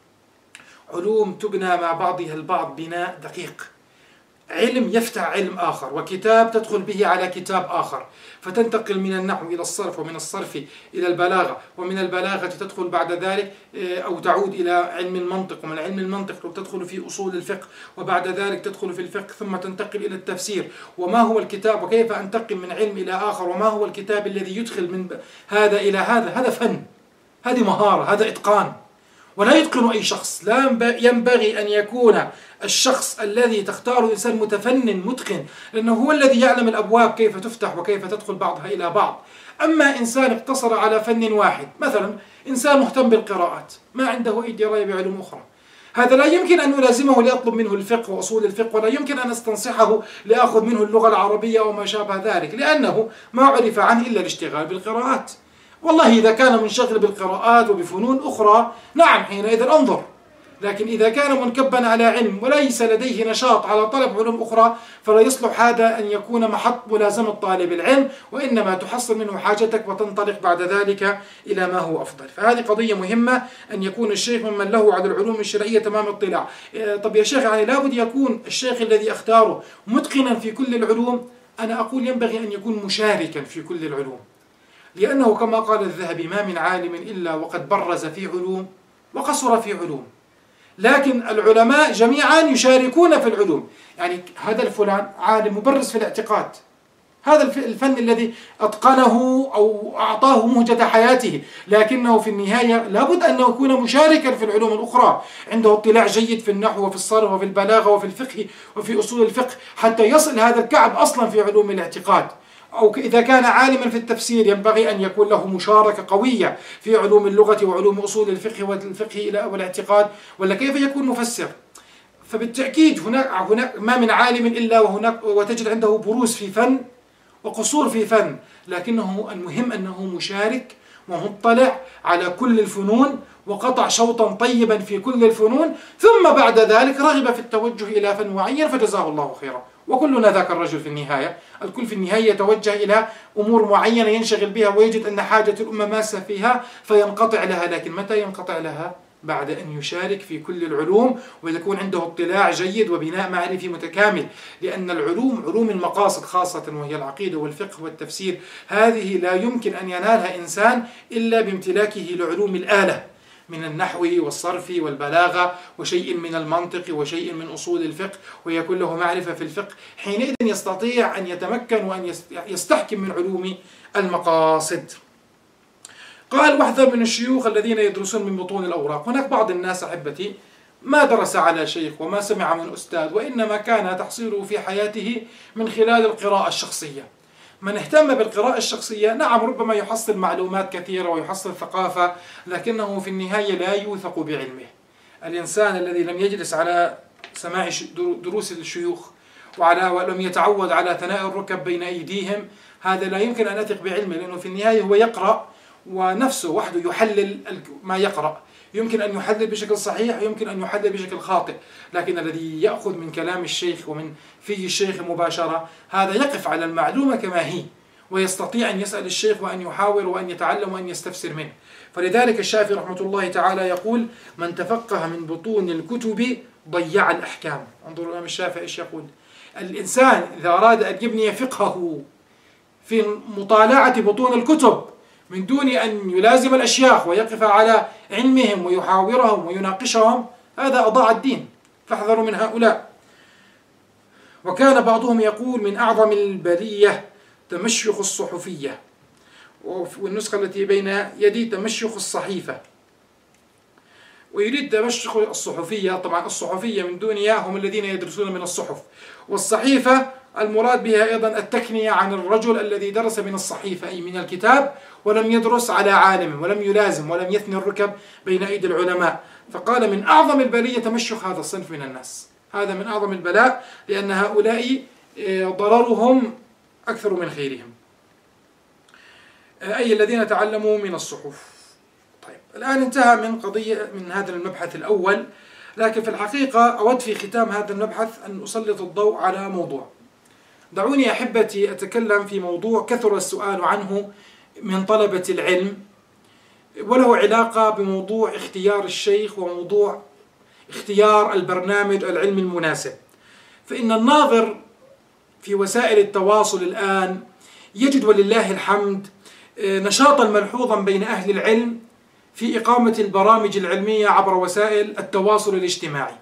علوم تبنى مع بعضها البعض بناء دقيق. علم يفتح علم آخر وكتاب تدخل به على كتاب آخر، فتنتقل من النحو إلى الصرف ومن الصرف إلى البلاغة ومن البلاغة تدخل بعد ذلك أو تعود إلى علم المنطق ومن علم المنطق تدخل في أصول الفقه وبعد ذلك تدخل في الفقه ثم تنتقل إلى التفسير. وما هو الكتاب وكيف أنتقل من علم إلى آخر وما هو الكتاب الذي يدخل من هذا إلى هذا. هذا فن، هذه مهارة، هذا إتقان، ولا يتقن أي شخص. لا ينبغي أن يكون الشخص الذي تختاره إنسان متفنن متقن، لأنه هو الذي يعلم الأبواب كيف تفتح وكيف تدخل بعضها إلى بعض. أما إنسان اقتصر على فن واحد، مثلا إنسان مهتم بالقراءات ما عنده أي دراية بعلوم أخرى، هذا لا يمكن أن ألازمه لأطلب منه الفقه وأصول الفقه، ولا يمكن أن أستنصحه لأخذ منه اللغة العربية أو ما شابه ذلك، لأنه ما عرف عنه إلا الاشتغال بالقراءات. والله إذا كان منشغل بالقراءات وبفنون أخرى نعم حينئذ أنظر، لكن إذا كان منكبا على علم وليس لديه نشاط على طلب علوم أخرى فلا يصلح هذا أن يكون محط ملازمة طالب العلم، وإنما تحصل منه حاجتك وتنطلق بعد ذلك إلى ما هو أفضل. فهذه قضية مهمة أن يكون الشيخ ممن له على العلوم الشرعية تمام اطلاع. طب يا شيخ يعني لابد يكون الشيخ الذي أختاره متقنا في كل العلوم؟ أنا أقول ينبغي أن يكون مشاركا في كل العلوم، لأنه كما قال الذهبي ما من عالم إلا وقد برز في علوم وقصر في علوم، لكن العلماء جميعا يشاركون في العلوم. يعني هذا الفلان عالم مبرز في الاعتقاد، هذا الفن الذي أتقنه أو أعطاه مهجة حياته، لكنه في النهاية لابد أن يكون مشاركا في العلوم الأخرى، عنده اطلاع جيد في النحو وفي الصرف وفي البلاغة وفي الفقه وفي أصول الفقه حتى يصل هذا الكعب أصلا في علوم الاعتقاد. أو إذا كان عالما في التفسير ينبغي أن يكون له مشاركة قوية في علوم اللغة وعلوم أصول الفقه والفقه والاعتقاد، ولا كيف يكون مفسر؟ فبالتأكيد هناك هناك ما من عالم إلا وهناك وتجد عنده بروز في فن وقصور في فن، لكنه المهم أنه مشارك ومطلع على كل الفنون وقطع شوطا طيبا في كل الفنون، ثم بعد ذلك رغب في التوجه إلى فن معين فجزاه الله خيرا. وكلنا ذاك الرجل في النهاية، الكل في النهاية يتوجه إلى أمور معينة ينشغل بها ويجد أن حاجة الأمة ماسة فيها فينقطع لها. لكن متى ينقطع لها؟ بعد أن يشارك في كل العلوم ويكون عنده اطلاع جيد وبناء معرفي متكامل. لأن العلوم علوم المقاصد خاصة وهي العقيدة والفقه والتفسير هذه لا يمكن أن ينالها إنسان إلا بامتلاكه لعلوم الآلة من النحو والصرف والبلاغة وشيء من المنطق وشيء من أصول الفقه، ويكون له معرفة في الفقه، حينئذ يستطيع أن يتمكن وأن يستحكم من علوم المقاصد. قال واحذر من الشيوخ الذين يدرسون من بطون الأوراق. هناك بعض الناس أحبتي ما درس على شيخ وما سمع من أستاذ، وإنما كان تحصيله في حياته من خلال القراءة الشخصية. من اهتم بالقراءة الشخصية نعم ربما يحصل معلومات كثيرة ويحصل ثقافة، لكنه في النهاية لا يوثق بعلمه. الإنسان الذي لم يجلس على سماع دروس الشيوخ وعلى ولم يتعود على ثناء الركب بين أيديهم هذا لا يمكن أن أثق بعلمه، لأنه في النهاية هو يقرأ ونفسه وحده يحلل ما يقرأ، يمكن أن يحلل بشكل صحيح يمكن أن يحلل بشكل خاطئ، لكن الذي يأخذ من كلام الشيخ ومن في الشيخ مباشرة هذا يقف على المعلومة كما هي ويستطيع أن يسأل الشيخ وأن يحاور وأن يتعلم وأن يستفسر منه. فلذلك الشافعي رحمة الله تعالى يقول من تفقه من بطون الكتب ضيع الأحكام. انظروا الإمام الشافعي إيش يقول، الإنسان إذا أراد أن يبني فقهه في مطالعة بطون الكتب من دون أن يلازم الأشياخ ويقف على علمهم ويحاورهم ويناقشهم، هذا أضاع الدين، فاحذروا من هؤلاء. وكان بعضهم يقول من أعظم البلية تمشيخ الصحفية، والنسخة التي بين يدي تمشيخ الصحيفة، ويريد تمشيخ الصحفية. طبعا الصحفية من دون ياء هم الذين يدرسون من الصحف، والصحيفة المراد بها أيضا التكنية عن الرجل الذي درس من الصحيفة أي من الكتاب ولم يدرس على عالم ولم يلازم ولم يثني الركب بين أيدي العلماء. فقال من أعظم البلية تمشيخ هذا الصنف من الناس، هذا من أعظم البلاء، لأن هؤلاء ضررهم أكثر من خيرهم، أي الذين تعلموا من الصحف. طيب الآن انتهى من قضية من هذا المبحث الأول، لكن في الحقيقة أود في ختام هذا المبحث أن أسلط الضوء على موضوع. دعوني أحبتي أتكلم في موضوع كثر السؤال عنه من طلبة العلم، وله علاقة بموضوع اختيار الشيخ وموضوع اختيار البرنامج العلمي المناسب. فإن الناظر في وسائل التواصل الآن يجد ولله الحمد نشاطا ملحوظا بين أهل العلم في إقامة البرامج العلمية عبر وسائل التواصل الاجتماعي.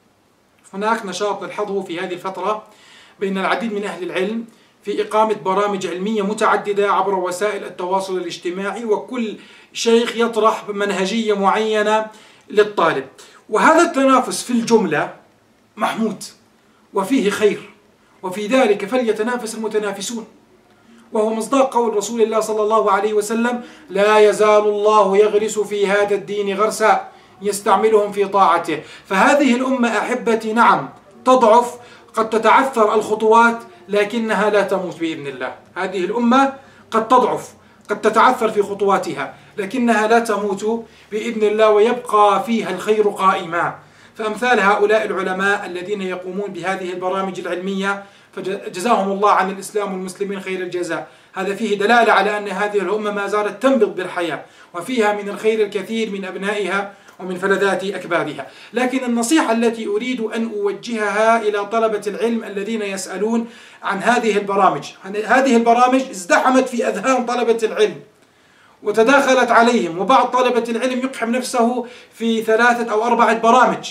هناك نشاط نلحظه في هذه الفترة بين العديد من أهل العلم في إقامة برامج علمية متعددة عبر وسائل التواصل الاجتماعي، وكل شيخ يطرح منهجية معينة للطالب. وهذا التنافس في الجملة محمود وفيه خير، وفي ذلك فليتنافس المتنافسون، وهو مصداق قول رسول الله صلى الله عليه وسلم: لا يزال الله يغرس في هذا الدين غرسا يستعملهم في طاعته. فهذه الأمة أحبتي نعم تضعف، قد تتعثر الخطوات، لكنها لا تموت بإذن الله. هذه الأمة قد تضعف، قد تتعثر في خطواتها، لكنها لا تموت بإذن الله، ويبقى فيها الخير قائما. فأمثال هؤلاء العلماء الذين يقومون بهذه البرامج العلمية فجزاهم الله عن الإسلام والمسلمين خير الجزاء. هذا فيه دلالة على أن هذه الأمة ما زالت تنبض بالحياة، وفيها من الخير الكثير من أبنائها ومن فلذات أكبادها. لكن النصيحة التي أريد أن أوجهها إلى طلبة العلم الذين يسألون عن هذه البرامج، هذه البرامج ازدحمت في أذهان طلبة العلم وتداخلت عليهم، وبعض طلبة العلم يقحم نفسه في ثلاثة أو أربعة برامج.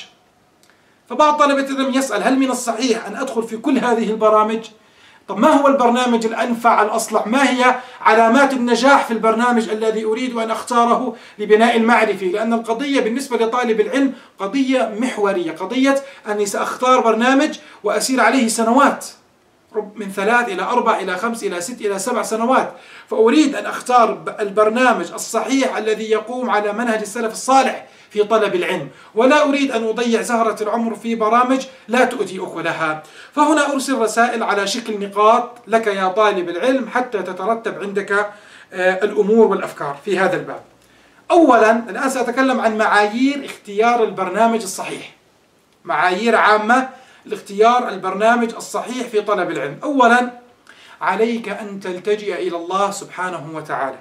فبعض طلبة العلم يسأل: هل من الصحيح أن أدخل في كل هذه البرامج؟ طب ما هو البرنامج الأنفع الأصلح؟ ما هي علامات النجاح في البرنامج الذي أريد أن أختاره لبناء المعرفي؟ لأن القضية بالنسبة لطالب العلم قضية محورية، قضية أني سأختار برنامج وأسير عليه سنوات، من ثلاث إلى أربع إلى خمس إلى ست إلى سبع سنوات. فأريد أن أختار البرنامج الصحيح الذي يقوم على منهج السلف الصالح في طلب العلم، ولا أريد أن أضيع زهرة العمر في برامج لا تؤتي أكلها. فهنا أرسل رسائل على شكل نقاط لك يا طالب العلم حتى تترتب عندك الأمور والأفكار في هذا الباب. أولا الآن سأتكلم عن معايير اختيار البرنامج الصحيح، معايير عامة لاختيار البرنامج الصحيح في طلب العلم. أولا عليك أن تلتجئ إلى الله سبحانه وتعالى،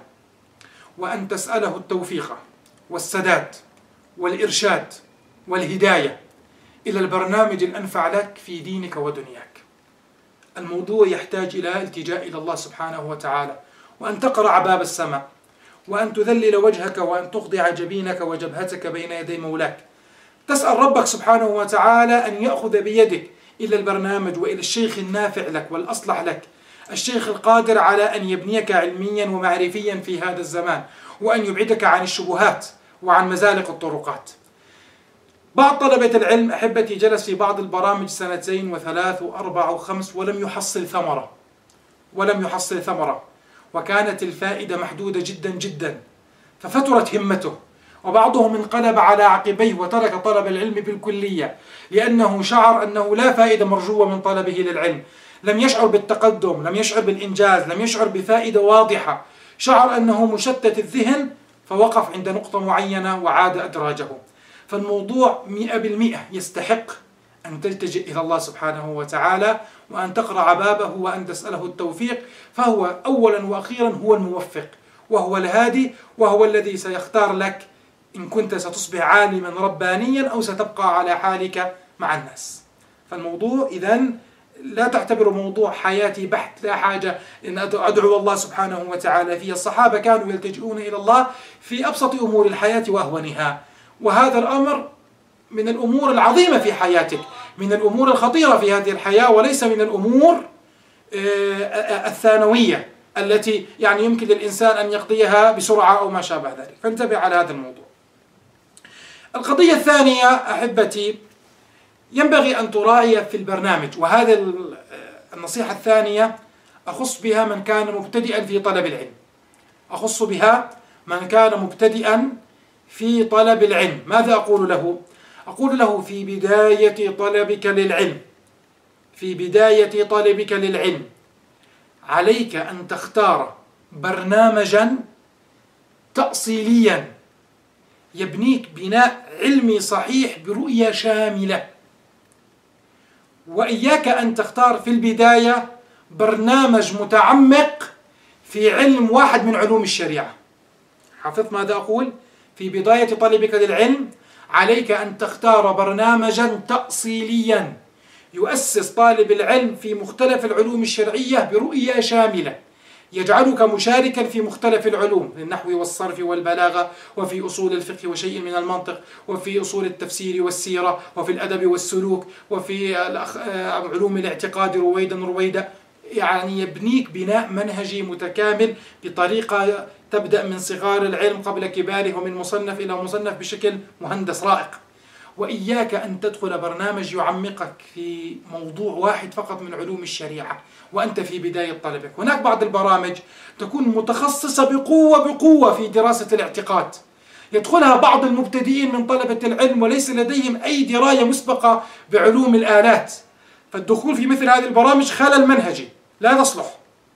وأن تسأله التوفيق والسداد والإرشاد والهداية إلى البرنامج الأنفع لك في دينك ودنياك. الموضوع يحتاج إلى التجاء إلى الله سبحانه وتعالى، وأن تقرع باب السماء، وأن تذلل وجهك، وأن تخضع جبينك وجبهتك بين يدي مولاك. تسأل ربك سبحانه وتعالى أن يأخذ بيدك إلى البرنامج وإلى الشيخ النافع لك والأصلح لك، الشيخ القادر على أن يبنيك علميا ومعرفيا في هذا الزمان، وأن يبعدك عن الشبهات وعن مزالق الطرقات. بعض طلبة العلم أحبتي جلس في بعض البرامج سنتين وثلاث وأربع وخمس ولم يحصل ثمرة ولم يحصل ثمرة وكانت الفائدة محدودة جدا جدا، ففترت همته، وبعضهم انقلب على عقبيه وترك طلب العلم بالكلية، لأنه شعر أنه لا فائدة مرجوة من طلبه للعلم، لم يشعر بالتقدم، لم يشعر بالإنجاز، لم يشعر بفائدة واضحة، شعر أنه مشتت الذهن، فوقف عند نقطة معينة وعاد أدراجه. فالموضوع مئة بالمئة يستحق أن تلتجئ إلى الله سبحانه وتعالى، وأن تقرع بابه، وأن تسأله التوفيق، فهو أولا وأخيرا هو الموفق، وهو الهادي، وهو الذي سيختار لك إن كنت ستصبح عالما ربانيا أو ستبقى على حالك مع الناس. فالموضوع إذن لا تعتبر موضوع حياتي بحت، لا حاجة أن أدعو الله سبحانه وتعالى فيه. الصحابة كانوا يلتجئون إلى الله في أبسط أمور الحياة وأهونها، وهذا الأمر من الأمور العظيمة في حياتك، من الأمور الخطيرة في هذه الحياة، وليس من الأمور الثانوية التي يعني يمكن للإنسان أن يقضيها بسرعة أو ما شابه ذلك. فانتبه على هذا الموضوع. القضية الثانية أحبتي، ينبغي أن تراعي في البرنامج، وهذا النصيحة الثانية أخص بها من كان مبتدئا في طلب العلم، أخص بها من كان مبتدئا في طلب العلم. ماذا أقول له؟ أقول له في بداية طلبك للعلم، في بداية طلبك للعلم عليك أن تختار برنامجا تأصيليا يبنيك بناء علمي صحيح برؤية شاملة، وإياك أن تختار في البداية برنامج متعمق في علم واحد من علوم الشريعة. حفظت ماذا أقول؟ في بداية طلبك للعلم عليك أن تختار برنامجا تأصيليا يؤسس طالب العلم في مختلف العلوم الشرعية برؤية شاملة، يجعلك مشاركا في مختلف العلوم، النحو والصرف والبلاغة، وفي أصول الفقه وشيء من المنطق، وفي أصول التفسير والسيرة، وفي الأدب والسلوك، وفي علوم الاعتقاد رويدا رويدا. يعني يبنيك بناء منهجي متكامل بطريقة تبدأ من صغار العلم قبل كباره، ومن مصنف إلى مصنف بشكل مهندس رائق. وإياك أن تدخل برنامج يعمقك في موضوع واحد فقط من علوم الشريعة وأنت في بداية طلبك. هناك بعض البرامج تكون متخصصة بقوة بقوة في دراسة الاعتقاد، يدخلها بعض المبتدئين من طلبة العلم وليس لديهم أي دراية مسبقة بعلوم الآلات، فالدخول في مثل هذه البرامج خلل منهجي لا تصلح.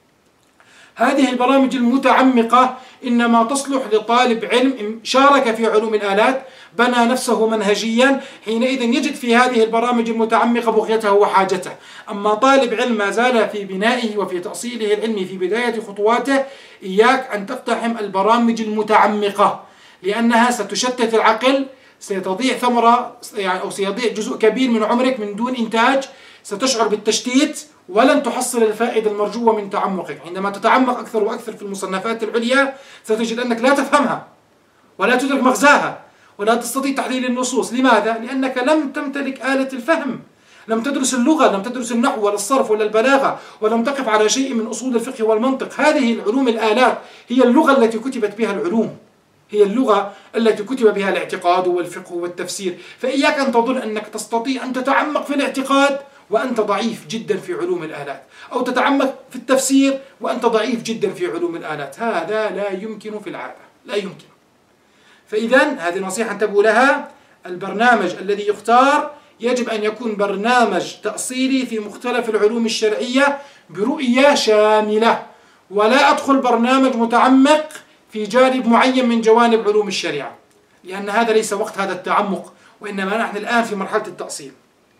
هذه البرامج المتعمقة إنما تصلح لطالب علم شارك في علوم الآلات، بنى نفسه منهجيا، حينئذ يجد في هذه البرامج المتعمقة بغيته وحاجته. أما طالب علم ما زال في بنائه وفي تأصيله العلمي في بداية خطواته، إياك أن تقتحم البرامج المتعمقة، لأنها ستشتت العقل، ستضيع ثمرة يعني أو سيضيع جزء كبير من عمرك من دون إنتاج، ستشعر بالتشتيت ولن تحصل الفائدة المرجوة من تعمقك. عندما تتعمق أكثر وأكثر في المصنفات العليا ستجد أنك لا تفهمها ولا تدرك مغزاها ولا تستطيع تحليل النصوص. لماذا؟ لأنك لم تمتلك آلة الفهم، لم تدرس اللغة، لم تدرس النحو ولا الصرف ولا البلاغة، ولم تقف على شيء من أصول الفقه والمنطق. هذه العلوم الآلات هي اللغة التي كتبت بها العلوم، هي اللغة التي كتب بها الاعتقاد والفقه والتفسير. فإياك أن تظن أنك تستطيع أن تتعمق في الاعتقاد وأنت ضعيف جدا في علوم الآلات، أو تتعمق في التفسير وأنت ضعيف جدا في علوم الآلات. هذا لا يمكن في العادة، لا يمكن. فإذا هذه نصيحة انتبهوا لها، البرنامج الذي يختار يجب أن يكون برنامج تأصيلي في مختلف العلوم الشرعية برؤية شاملة، ولا أدخل برنامج متعمق في جانب معين من جوانب علوم الشريعة، لأن هذا ليس وقت هذا التعمق، وإنما نحن الآن في مرحلة التأصيل.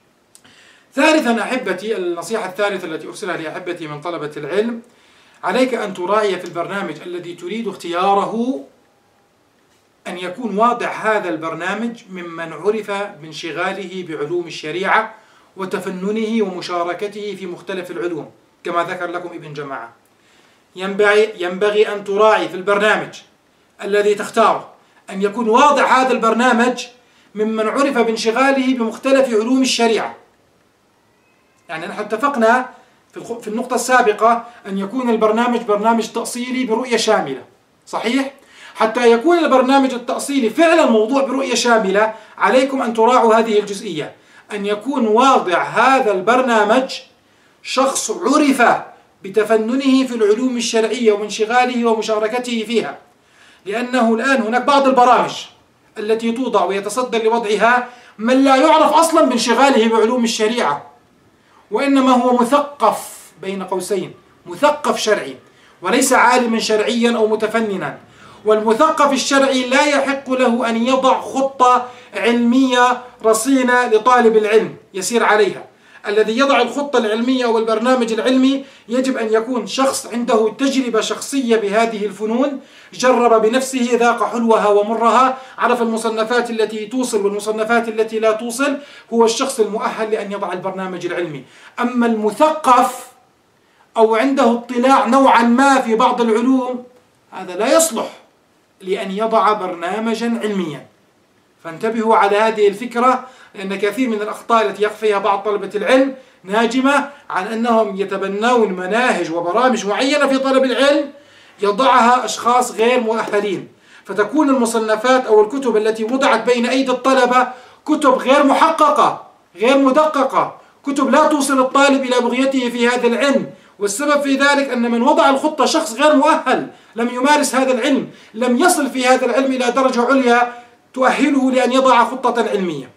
ثالثا أحبتي، النصيحة الثالثة التي أرسلها لأحبتي من طلبة العلم، عليك أن تراعي في البرنامج الذي تريد اختياره أن يكون واضع هذا البرنامج ممن عرف بانشغاله بعلوم الشريعة وتفننه ومشاركته في مختلف العلوم، كما ذكر لكم ابن جماعة. ينبغي, ينبغي أن تراعي في البرنامج الذي تختاره أن يكون واضع هذا البرنامج ممن عرف بانشغاله بمختلف علوم الشريعة. يعني نحن اتفقنا في النقطة السابقة أن يكون البرنامج برنامج تأصيلي برؤية شاملة، صحيح؟ حتى يكون البرنامج التأصيلي فعلا موضوع برؤية شاملة، عليكم أن تراعوا هذه الجزئية، أن يكون واضع هذا البرنامج شخص عرف بتفننه في العلوم الشرعية وانشغاله ومشاركته فيها. لأنه الآن هناك بعض البرامج التي توضع ويتصدر لوضعها من لا يعرف أصلا بانشغاله بعلوم الشريعة، وإنما هو مثقف بين قوسين، مثقف شرعي، وليس عالما شرعيا أو متفننا. والمثقف الشرعي لا يحق له أن يضع خطة علمية رصينة لطالب العلم يسير عليها. الذي يضع الخطة العلمية أو البرنامج العلمي يجب أن يكون شخص عنده تجربة شخصية بهذه الفنون، جرب بنفسه، ذاق حلوها ومرها، عرف المصنفات التي توصل والمصنفات التي لا توصل، هو الشخص المؤهل لأن يضع البرنامج العلمي. أما المثقف أو عنده اطلاع نوعا ما في بعض العلوم، هذا لا يصلح لأن يضع برنامجا علميا. فانتبهوا على هذه الفكرة، لأن كثير من الأخطاء التي يقع فيها بعض طلبة العلم ناجمة عن أنهم يتبنون مناهج وبرامج معينة في طلب العلم يضعها أشخاص غير مؤهلين، فتكون المصنفات أو الكتب التي وضعت بين أيدي الطلبة كتب غير محققة، غير مدققة، كتب لا توصل الطالب إلى بغيته في هذا العلم. والسبب في ذلك أن من وضع الخطة شخص غير مؤهل، لم يمارس هذا العلم، لم يصل في هذا العلم إلى درجة عليا تؤهله لأن يضع خطة علمية.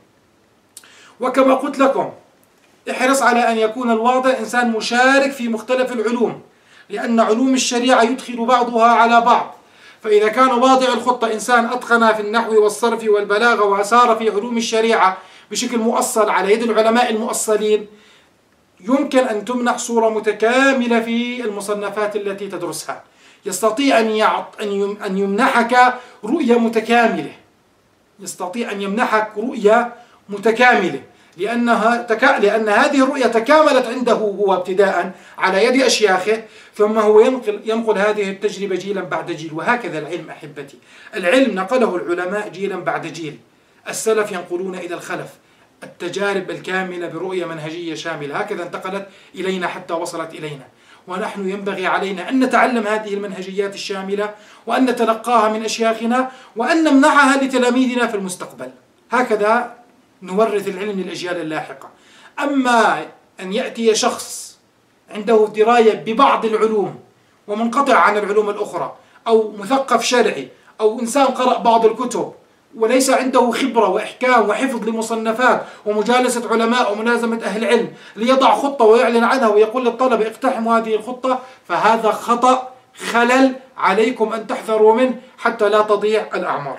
وكما قلت لكم، احرص على أن يكون الواضع إنسان مشارك في مختلف العلوم، لأن علوم الشريعة يدخل بعضها على بعض. فإذا كان واضع الخطة إنسان أتقن في النحو والصرف والبلاغة وأسار في علوم الشريعة بشكل مؤصل على يد العلماء المؤصلين، يمكن أن تمنح صورة متكاملة في المصنفات التي تدرسها. يستطيع أن يعط أن يمنحك رؤية متكاملة، يستطيع أن يمنحك رؤية متكاملة لأنها تك... لأن هذه الرؤية تكاملت عنده هو ابتداء على يد أشياخه، ثم هو ينقل, ينقل هذه التجربة جيلا بعد جيل. وهكذا العلم أحبتي، العلم نقله العلماء جيلا بعد جيل، السلف ينقلون إلى الخلف التجارب الكاملة برؤية منهجية شاملة، هكذا انتقلت إلينا حتى وصلت إلينا. ونحن ينبغي علينا أن نتعلم هذه المنهجيات الشاملة وأن نتلقاها من أشياخنا وأن نمنحها لتلاميذنا في المستقبل. هكذا نورث العلم للأجيال اللاحقة. أما أن يأتي شخص عنده دراية ببعض العلوم ومنقطع عن العلوم الأخرى، أو مثقف شرعي، أو إنسان قرأ بعض الكتب وليس عنده خبرة وإحكام وحفظ لمصنفات ومجالسة علماء وملازمة أهل علم، ليضع خطة ويعلن عنها ويقول للطلبة اقتحموا هذه الخطة، فهذا خطأ، خلل عليكم أن تحذروا منه حتى لا تضيع الأعمار.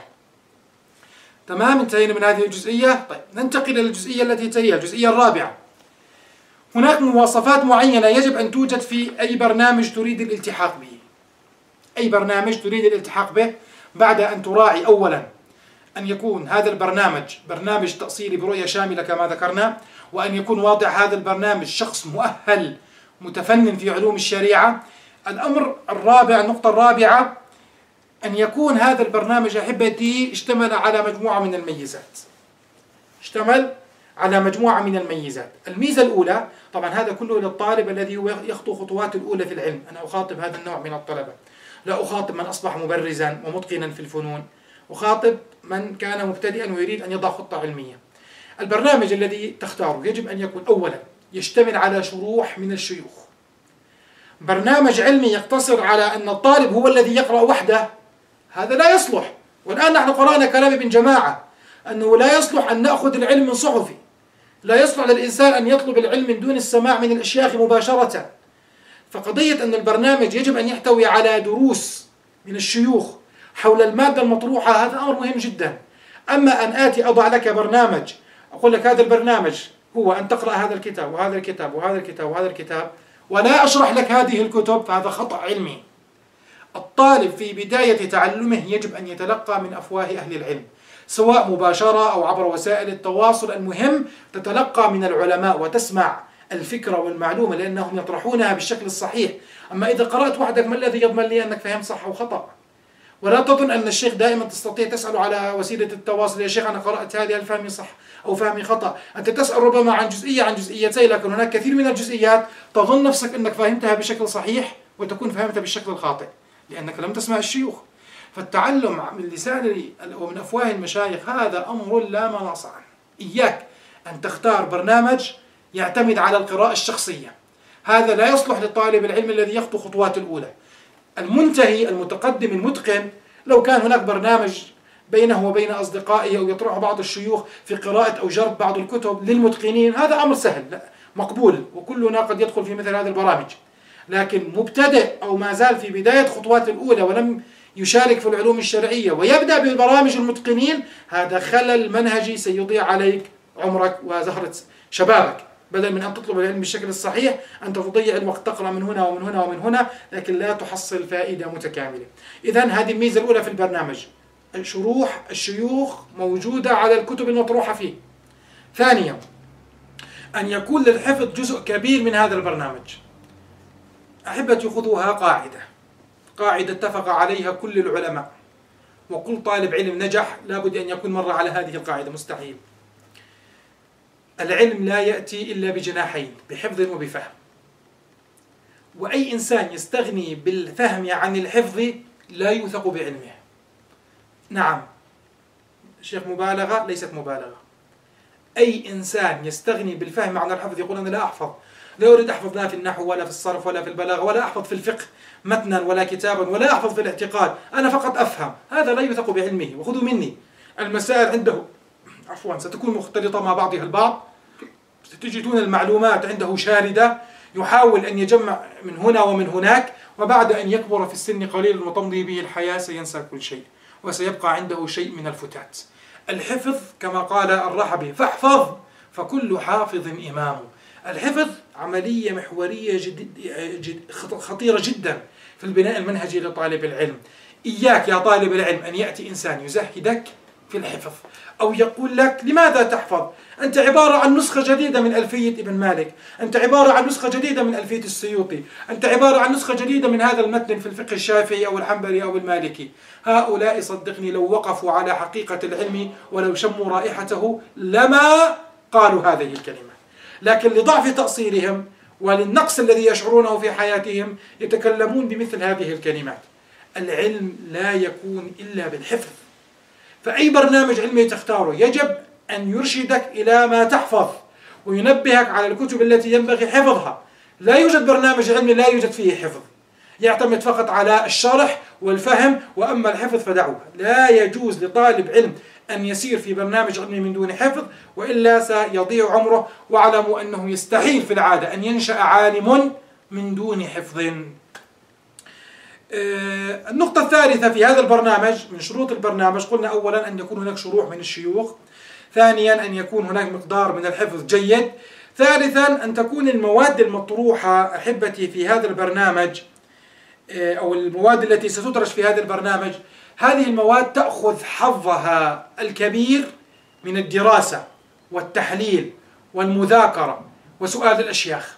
تمام، انتهينا من هذه الجزئية. طيب ننتقل إلى الجزئية التي تليها، الجزئية الرابعة. هناك مواصفات معينة يجب أن توجد في أي برنامج تريد الالتحاق به. أي برنامج تريد الالتحاق به بعد أن تراعي أولا أن يكون هذا البرنامج برنامج تأصيلي برؤية شاملة كما ذكرنا، وأن يكون واضع هذا البرنامج شخص مؤهل متفنن في علوم الشريعة. الأمر الرابع، النقطة الرابعة، أن يكون هذا البرنامج أحبتي اشتمل على مجموعة من الميزات. اشتمل على مجموعة من الميزات. الميزة الأولى، طبعا هذا كله للطالب الذي هو يخطو خطوات الأولى في العلم. أنا أخاطب هذا النوع من الطلبة، لا أخاطب من أصبح مبرزا ومتقنا في الفنون، أخاطب من كان مبتدئا ويريد أن يضع خطة علمية. البرنامج الذي تختاره يجب أن يكون أولا يشتمل على شروح من الشيوخ. برنامج علمي يقتصر على أن الطالب هو الذي يقرأ وحده، هذا لا يصلح. والآن نحن قرأنا كلام ابن جماعة أنه لا يصلح أن نأخذ العلم من صحفي، لا يصلح للإنسان أن يطلب العلم من دون السماع من الأشياخ مباشرة. فقضية أن البرنامج يجب أن يحتوي على دروس من الشيوخ حول المادة المطروحة، هذا أمر مهم جدا. أما أن آتي أضع لك برنامج أقول لك هذا البرنامج هو أن تقرأ هذا الكتاب وهذا الكتاب وهذا الكتاب وهذا الكتاب ولا أشرح لك هذه الكتب، فهذا خطأ علمي. الطالب في بداية تعلمه يجب أن يتلقى من أفواه أهل العلم، سواء مباشرة أو عبر وسائل التواصل. المهم تتلقى من العلماء وتسمع الفكرة والمعلومة لأنهم يطرحونها بالشكل الصحيح. أما إذا قرأت وحدك ما الذي يضمن لي أنك فهمت صح أو خطأ؟ ولا تظن أن الشيخ دائما تستطيع تسأل على وسيلة التواصل، يا شيخ أنا قرأت هذه، هل فهمي صح أو فهمي خطأ؟ أنت تسأل ربما عن جزئية عن جزئيتين، لكن هناك كثير من الجزئيات تظن نفسك أنك فهمتها بشكل صحيح وتكون فهمتها بالشكل الخاطئ لأنك لم تسمع الشيوخ. فالتعلم من لسان ومن أفواه المشايخ هذا أمر لا مناص عنه. إياك أن تختار برنامج يعتمد على القراءة الشخصية، هذا لا يصلح للطالب العلم الذي يخطو خطوات الأولى. المنتهي المتقدم المتقن لو كان هناك برنامج بينه وبين أصدقائه أو يطرح بعض الشيوخ في قراءة أو جرب بعض الكتب للمتقنين، هذا أمر سهل مقبول وكلنا قد يدخل في مثل هذه البرامج. لكن مبتدئ أو ما زال في بداية خطوات الأولى ولم يشارك في العلوم الشرعية ويبدأ بالبرامج المتقنين، هذا خلل منهجي سيضيع عليك عمرك وزهرة شبابك. بدل من أن تطلب العلم بالشكل الصحيح أنت تضيع الوقت، تقرأ من هنا ومن هنا ومن هنا لكن لا تحصل فائدة متكاملة. إذن هذه الميزة الأولى في البرنامج، شروح الشيوخ موجودة على الكتب المطروحة فيه. ثانيا أن يكون للحفظ جزء كبير من هذا البرنامج. أحبتي خذوها قاعدة، قاعدة اتفق عليها كل العلماء وكل طالب علم نجح لابد أن يكون مر على هذه القاعدة، مستحيل. العلم لا يأتي إلا بجناحين، بحفظ وبفهم. وأي إنسان يستغني بالفهم عن الحفظ لا يوثق بعلمه. نعم شيخ مبالغة، ليست مبالغة. أي إنسان يستغني بالفهم عن الحفظ يقول أنا لا أحفظ، لا أريد أحفظ لا في النحو ولا في الصرف ولا في البلاغة ولا أحفظ في الفقه متنا ولا كتابا ولا أحفظ في الاعتقاد، أنا فقط أفهم، هذا لا يوثق بعلمه. وخذوا مني المسائل عنده عفوا ستكون مختلطة مع بعضها البعض، ستجدون المعلومات عنده شاردة، يحاول أن يجمع من هنا ومن هناك، وبعد أن يكبر في السن قليلا وتمضي به الحياة سينسى كل شيء وسيبقى عنده شيء من الفتات. الحفظ كما قال الرحبي فاحفظ فكل حافظ إمام. الحفظ عملية محورية جد جد خطيرة جدا في البناء المنهجي لطالب العلم. إياك يا طالب العلم أن يأتي إنسان يزهدك في الحفظ أو يقول لك لماذا تحفظ؟ أنت عبارة عن نسخة جديدة من ألفية ابن مالك، أنت عبارة عن نسخة جديدة من ألفية السيوطي، أنت عبارة عن نسخة جديدة من هذا المتن في الفقه الشافعي أو الحنبلي أو المالكي. هؤلاء صدقني لو وقفوا على حقيقة العلم ولو شموا رائحته لما قالوا هذه الكلمة، لكن لضعف تأصيلهم وللنقص الذي يشعرونه في حياتهم يتكلمون بمثل هذه الكلمات. العلم لا يكون إلا بالحفظ، فأي برنامج علمي تختاره يجب أن يرشدك إلى ما تحفظ وينبهك على الكتب التي ينبغي حفظها. لا يوجد برنامج علمي لا يوجد فيه حفظ يعتمد فقط على الشرح والفهم، وأما الحفظ فدعوه. لا يجوز لطالب علم أن يسير في برنامج علمي من دون حفظ وإلا سيضيع عمره. واعلموا أنه يستحيل في العادة أن ينشأ عالم من دون حفظ. النقطة الثالثة في هذا البرنامج من شروط البرنامج قلنا أولا أن يكون هناك شروح من الشيوخ، ثانيا أن يكون هناك مقدار من الحفظ جيد، ثالثا أن تكون المواد المطروحة أحبتي في هذا البرنامج أو المواد التي ستدرج في هذا البرنامج، هذه المواد تأخذ حظها الكبير من الدراسة والتحليل والمذاكرة وسؤال الأشياخ.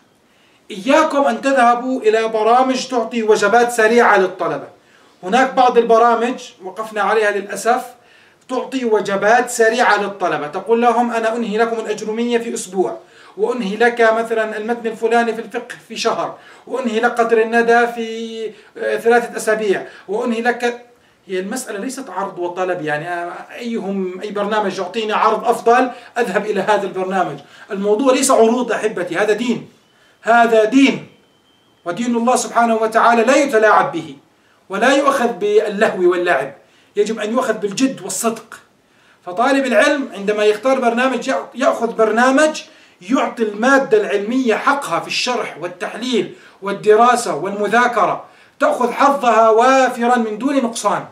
إياكم أن تذهبوا إلى برامج تعطي وجبات سريعة للطلبة. هناك بعض البرامج وقفنا عليها للأسف تعطي وجبات سريعة للطلبة، تقول لهم أنا أنهي لكم الأجرومية في أسبوع، وأنهي لك مثلا المتن الفلاني في الفقه في شهر، وأنهي لك قدر الندى في ثلاثة أسابيع، وأنهي لك. هي المسألة ليست عرض وطلب، يعني أيهم أي برنامج يعطيني عرض أفضل أذهب إلى هذا البرنامج. الموضوع ليس عروض أحبتي، هذا دين، هذا دين، ودين الله سبحانه وتعالى لا يتلاعب به ولا يؤخذ باللهو واللعب، يجب أن يؤخذ بالجد والصدق. فطالب العلم عندما يختار برنامج يأخذ برنامج يعطي المادة العلمية حقها في الشرح والتحليل والدراسة والمذاكرة، تأخذ حظها وافرا من دون نقصان.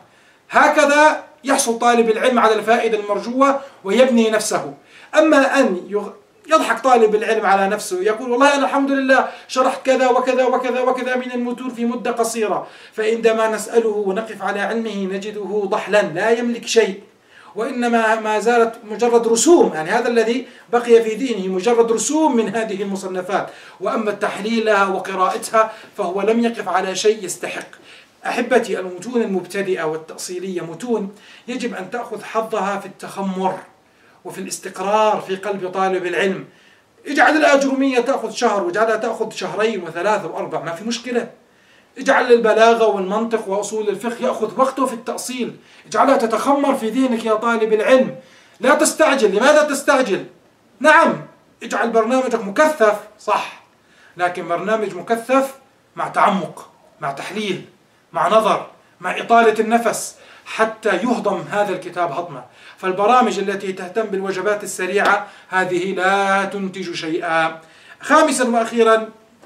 هكذا يحصل طالب العلم على الفائدة المرجوة ويبني نفسه. أما أن يضحك طالب العلم على نفسه يقول والله أنا الحمد لله شرحت كذا وكذا وكذا وكذا من المتون في مدة قصيرة، فعندما نسأله ونقف على علمه نجده ضحلا لا يملك شيء، وإنما ما زالت مجرد رسوم، يعني هذا الذي بقي في دينه مجرد رسوم من هذه المصنفات، وأما تحليلها وقراءتها فهو لم يقف على شيء يستحق. أحبتي المتون المبتدئة والتأصيلية متون يجب أن تأخذ حظها في التخمر وفي الاستقرار في قلب طالب العلم. اجعل الأجرومية تأخذ شهر واجعلها تأخذ شهرين وثلاثة وأربع، ما في مشكلة. اجعل البلاغة والمنطق وأصول الفقه يأخذ وقته في التأصيل، اجعلها تتخمر في ذهنك يا طالب العلم. لا تستعجل. لماذا تستعجل؟ نعم اجعل برنامجك مكثف صح، لكن برنامج مكثف مع تعمق، مع تحليل، مع نظر، مع إطالة النفس حتى يهضم هذا الكتاب هضمه. فالبرامج التي تهتم بالوجبات السريعة هذه لا تنتج شيئا. خامسا وأخيرا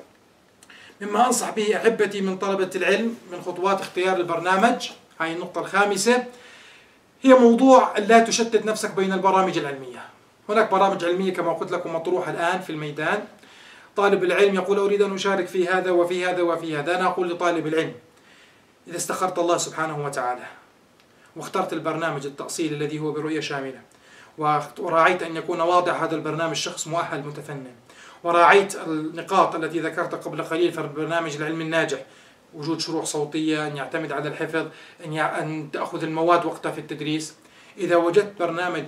مما أنصح به أحبتي من طلبة العلم من خطوات اختيار البرنامج، هاي النقطة الخامسة، هي موضوع لا تشتت نفسك بين البرامج العلمية. هناك برامج علمية كما قلت لكم مطروحة الآن في الميدان. طالب العلم يقول أريد أن أشارك في هذا وفي هذا وفي هذا، أنا أقول لطالب العلم إذا استخرت الله سبحانه وتعالى واخترت البرنامج التأصيلي الذي هو برؤية شاملة، وراعيت أن يكون واضع هذا البرنامج شخص مؤهل متفنن، وراعيت النقاط التي ذكرت قبل قليل في البرنامج العلمي الناجح، وجود شروح صوتية، أن يعتمد على الحفظ، أن أن تأخذ المواد وقتها في التدريس. إذا وجدت برنامج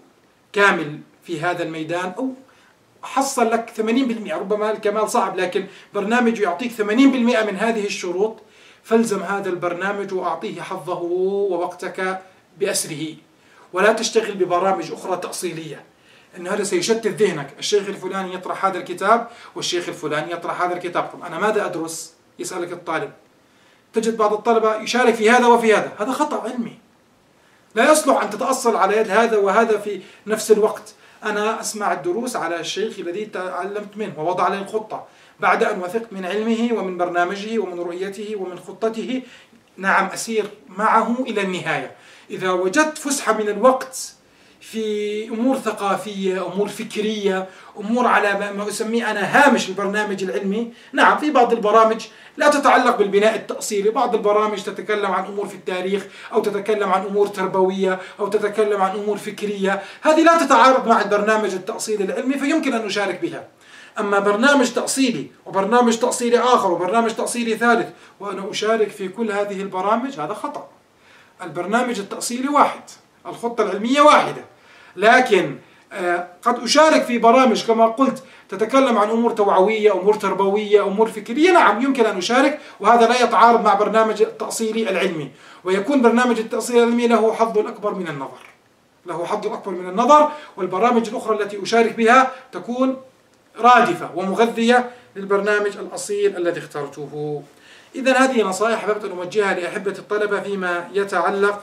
كامل في هذا الميدان أو حصل لك ثمانين بالمئة، ربما الكمال صعب، لكن برنامج يعطيك ثمانين بالمئة من هذه الشروط، فالزم هذا البرنامج وأعطيه حظه ووقتك بأسره، ولا تشتغل ببرامج أخرى تأصيلية، إن هذا سيشتت ذهنك. الشيخ الفلاني يطرح هذا الكتاب والشيخ الفلاني يطرح هذا الكتاب، طب أنا ماذا أدرس؟ يسألك الطالب. تجد بعض الطلبة يشارك في هذا وفي هذا، هذا خطأ علمي. لا يصلح أن تتأصل على يد هذا وهذا في نفس الوقت. أنا أسمع الدروس على الشيخ الذي تعلمت منه ووضع لي الخطة، بعد أن وثقت من علمه ومن برنامجه ومن رؤيته ومن خطته، نعم أسير معه إلى النهاية. إذا وجدت فسحة من الوقت في أمور ثقافية، أمور فكرية، أمور على ما أسميه أنا هامش البرنامج العلمي، نعم في بعض البرامج لا تتعلق بالبناء التأصيلي، بعض البرامج تتكلم عن أمور في التاريخ أو تتكلم عن أمور تربوية أو تتكلم عن أمور فكرية، هذه لا تتعارض مع البرنامج التأصيلي العلمي فيمكن أن نشارك بها. أما برنامج تأصيلي وبرنامج تأصيلي آخر وبرنامج تأصيلي ثالث وأنا أشارك في كل هذه البرامج، هذا خطأ. البرنامج التأصيلي واحد، الخطة العلمية واحدة، لكن قد أشارك في برامج كما قلت تتكلم عن أمور توعوية، أمور تربوية، أمور فكرية، نعم يمكن أن أشارك، وهذا لا يتعارض مع برنامج التأصيلي العلمي، ويكون برنامج التأصيل العلمي له حظ الأكبر من النظر، له حظ الأكبر من النظر، والبرامج الأخرى التي أشارك بها تكون رادفة ومغذية للبرنامج الأصيل الذي اخترته. إذن هذه نصائح حببت أن أوجهها لأحبة الطلبة فيما يتعلق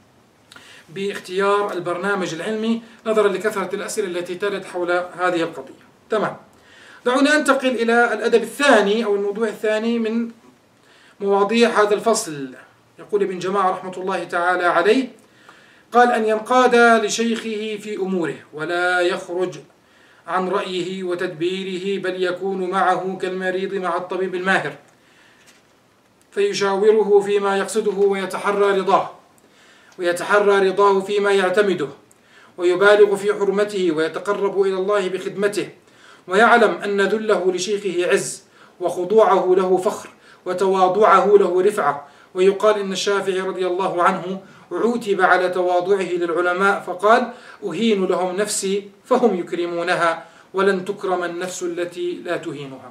باختيار البرنامج العلمي نظرا لكثرة الأسئلة التي ترد حول هذه القضية. تمام، دعوني أنتقل إلى الأدب الثاني أو الموضوع الثاني من مواضيع هذا الفصل. يقول ابن جماعة رحمة الله تعالى عليه، قال أن ينقاد لشيخه في أموره ولا يخرج عن رأيه وتدبيره، بل يكون معه كالمريض مع الطبيب الماهر، فيشاوره فيما يقصده ويتحرى رضاه ويتحرى رضاه فيما يعتمده، ويبالغ في حرمته ويتقرب إلى الله بخدمته، ويعلم أن ذله لشيخه عز، وخضوعه له فخر، وتواضعه له رفعة. ويقال إن الشافعي رضي الله عنه عوتب على تواضعه للعلماء فقال: أهين لهم نفسي فهم يكرمونها، ولن تكرم النفس التي لا تهينها.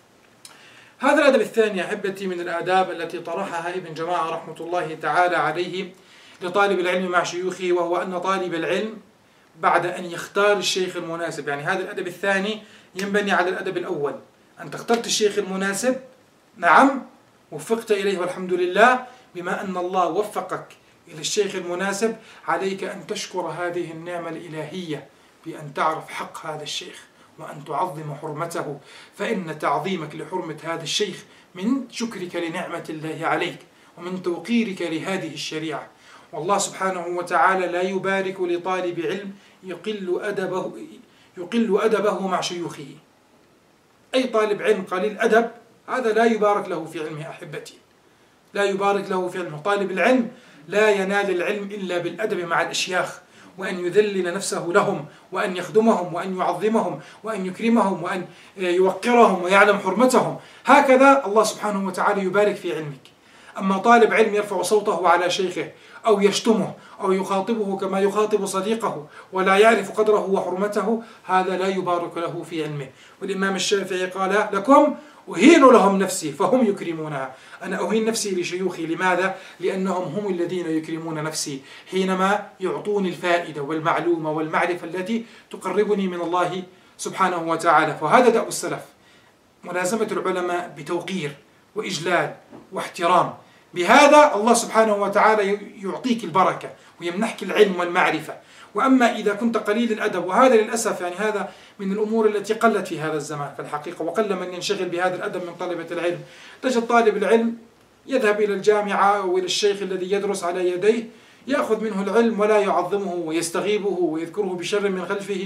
هذا الأدب الثاني أحبتي من الآداب التي طرحها ابن جماعة رحمة الله تعالى عليه لطالب العلم مع شيوخه، وهو أن طالب العلم بعد أن يختار الشيخ المناسب، يعني هذا الأدب الثاني ينبني على الأدب الأول، أنت اخترت الشيخ المناسب، نعم وفقت إليه والحمد لله، بما أن الله وفقك إلى الشيخ المناسب عليك أن تشكر هذه النعمة الإلهية بأن تعرف حق هذا الشيخ وأن تعظم حرمته، فإن تعظيمك لحرمة هذا الشيخ من شكرك لنعمة الله عليك ومن توقيرك لهذه الشريعة. والله سبحانه وتعالى لا يبارك لطالب علم يقل أدبه يقل أدبه مع شيوخه. أي طالب علم قليل أدب هذا لا يبارك له في علمه أحبتي، لا يبارك له في علمه. طالب العلم لا ينال العلم إلا بالأدب مع الأشياخ، وأن يذلل نفسه لهم، وأن يخدمهم، وأن يعظمهم، وأن يكرمهم، وأن يوقرهم ويعلم حرمتهم. هكذا الله سبحانه وتعالى يبارك في علمك. أما طالب علم يرفع صوته على شيخه أو يشتمه أو يخاطبه كما يخاطب صديقه ولا يعرف قدره وحرمته، هذا لا يبارك له في علمه. والإمام الشافعي قال: لكم أهين لهم نفسي فهم يكرمونها. أنا أهين نفسي لشيوخي، لماذا؟ لأنهم هم الذين يكرمون نفسي حينما يعطوني الفائدة والمعلومة والمعرفة التي تقربني من الله سبحانه وتعالى. فهذا دأب السلف، ملازمة العلماء بتوقير وإجلال واحترام. بهذا الله سبحانه وتعالى يعطيك البركة ويمنحك العلم والمعرفة. وأما إذا كنت قليل الأدب، وهذا للأسف يعني هذا من الأمور التي قلت في هذا الزمان في الحقيقة، وقل من ينشغل بهذا الأدب من طلبة العلم. تجد طالب العلم يذهب إلى الجامعة أو إلى الشيخ الذي يدرس على يديه، يأخذ منه العلم ولا يعظمه ويستغيبه ويذكره بشر من خلفه،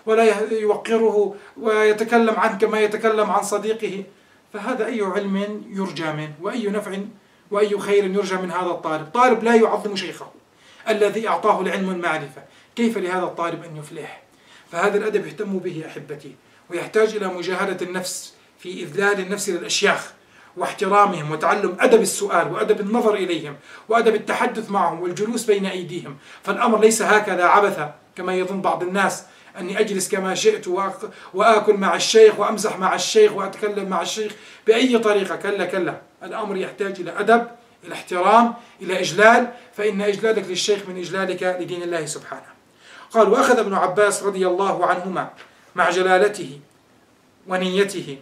ولا يوقره ويتكلم عنه كما يتكلم عن صديقه، فهذا أي علم يرجى منه وأي نفع وأي خير يرجى من هذا الطالب. طالب لا يعظم شيخه الذي أعطاه العلم والمعرفة، كيف لهذا الطالب أن يفلح؟ فهذا الأدب يهتم به أحبتي، ويحتاج إلى مجاهدة النفس في إذلال النفس للأشياخ واحترامهم وتعلم أدب السؤال وأدب النظر إليهم وأدب التحدث معهم والجلوس بين أيديهم. فالأمر ليس هكذا عبثا كما يظن بعض الناس، أني أجلس كما شئت وآكل مع الشيخ وأمزح مع الشيخ وأتكلم مع الشيخ بأي طريقة. كلا كلا، الأمر يحتاج إلى أدب، إلى احترام، إلى إجلال، فإن إجلالك للشيخ من إجلالك لدين الله سبحانه. قال: وأخذ ابن عباس رضي الله عنهما مع جلالته ونيته،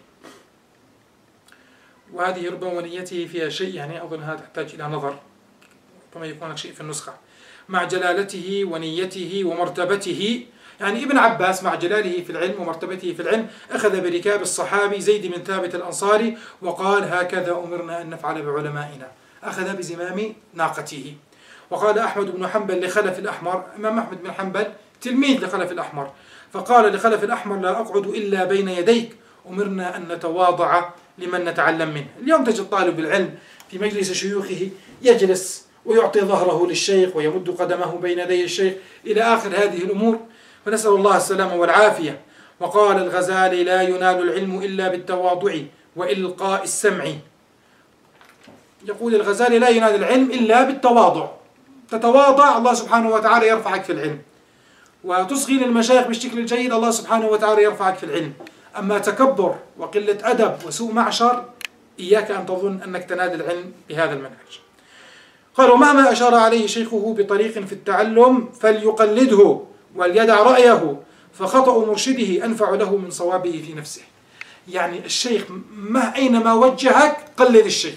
وهذه ربما ونيته فيها شيء، يعني أظن هذا تحتاج إلى نظر، ربما يكون شيء في النسخة. مع جلالته ونيته ومرتبته، يعني ابن عباس مع جلاله في العلم ومرتبته في العلم أخذ بركاب الصحابي زيد بن ثابت الأنصاري وقال: هكذا أمرنا أن نفعل بعلمائنا. أخذ بزمام ناقته. وقال أحمد بن حنبل لخلف الأحمر، إمام أحمد بن حنبل تلميذ لخلف الأحمر، فقال لخلف الأحمر: لا أقعد إلا بين يديك، أمرنا أن نتواضع لمن نتعلم منه. اليوم تجد طالب العلم في مجلس شيوخه يجلس ويعطي ظهره للشيخ ويمد قدمه بين يدي الشيخ إلى آخر هذه الأمور، فنسأل الله السلامة والعافية. وقال الغزالي: لا ينال العلم إلا بالتواضع وإلقاء السمع. يقول الغزالي: لا ينال العلم إلا بالتواضع، تتواضع الله سبحانه وتعالى يرفعك في العلم، وتصغي للمشايخ بالشكل الجيد الله سبحانه وتعالى يرفعك في العلم. أما تكبر وقلة أدب وسوء معشر، إياك أن تظن أنك تنال العلم بهذا المنهج. قال: ومهما أشار عليه شيخه بطريق في التعلم فليقلده وليدع رأيه، فخطأ مرشده أنفع له من صوابه في نفسه. يعني الشيخ ما أينما وجهك قلد الشيخ.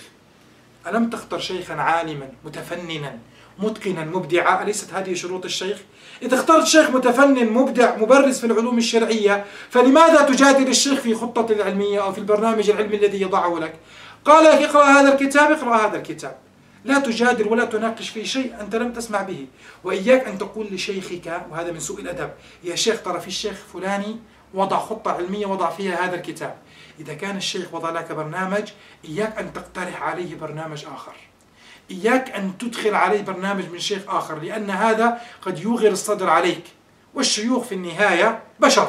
ألم تختر شيخا عالما متفننا متقنا مبدعا؟ أليست هذه شروط الشيخ؟ إذا اخترت شيخ متفنن مبدع مبرز في العلوم الشرعية، فلماذا تجادل الشيخ في خطة العلمية أو في البرنامج العلمي الذي يضعه لك؟ قال لك: اقرأ هذا الكتاب، اقرأ هذا الكتاب، لا تجادل ولا تناقش في شيء أنت لم تسمع به. وإياك أن تقول لشيخك، وهذا من سوء الأدب: يا شيخ ترى في الشيخ فلاني وضع خطة علمية وضع فيها هذا الكتاب. إذا كان الشيخ وضع لك برنامج، إياك أن تقترح عليه برنامج آخر، إياك أن تدخل عليه برنامج من شيخ آخر، لأن هذا قد يوغر الصدر عليك. والشيوخ في النهاية بشر،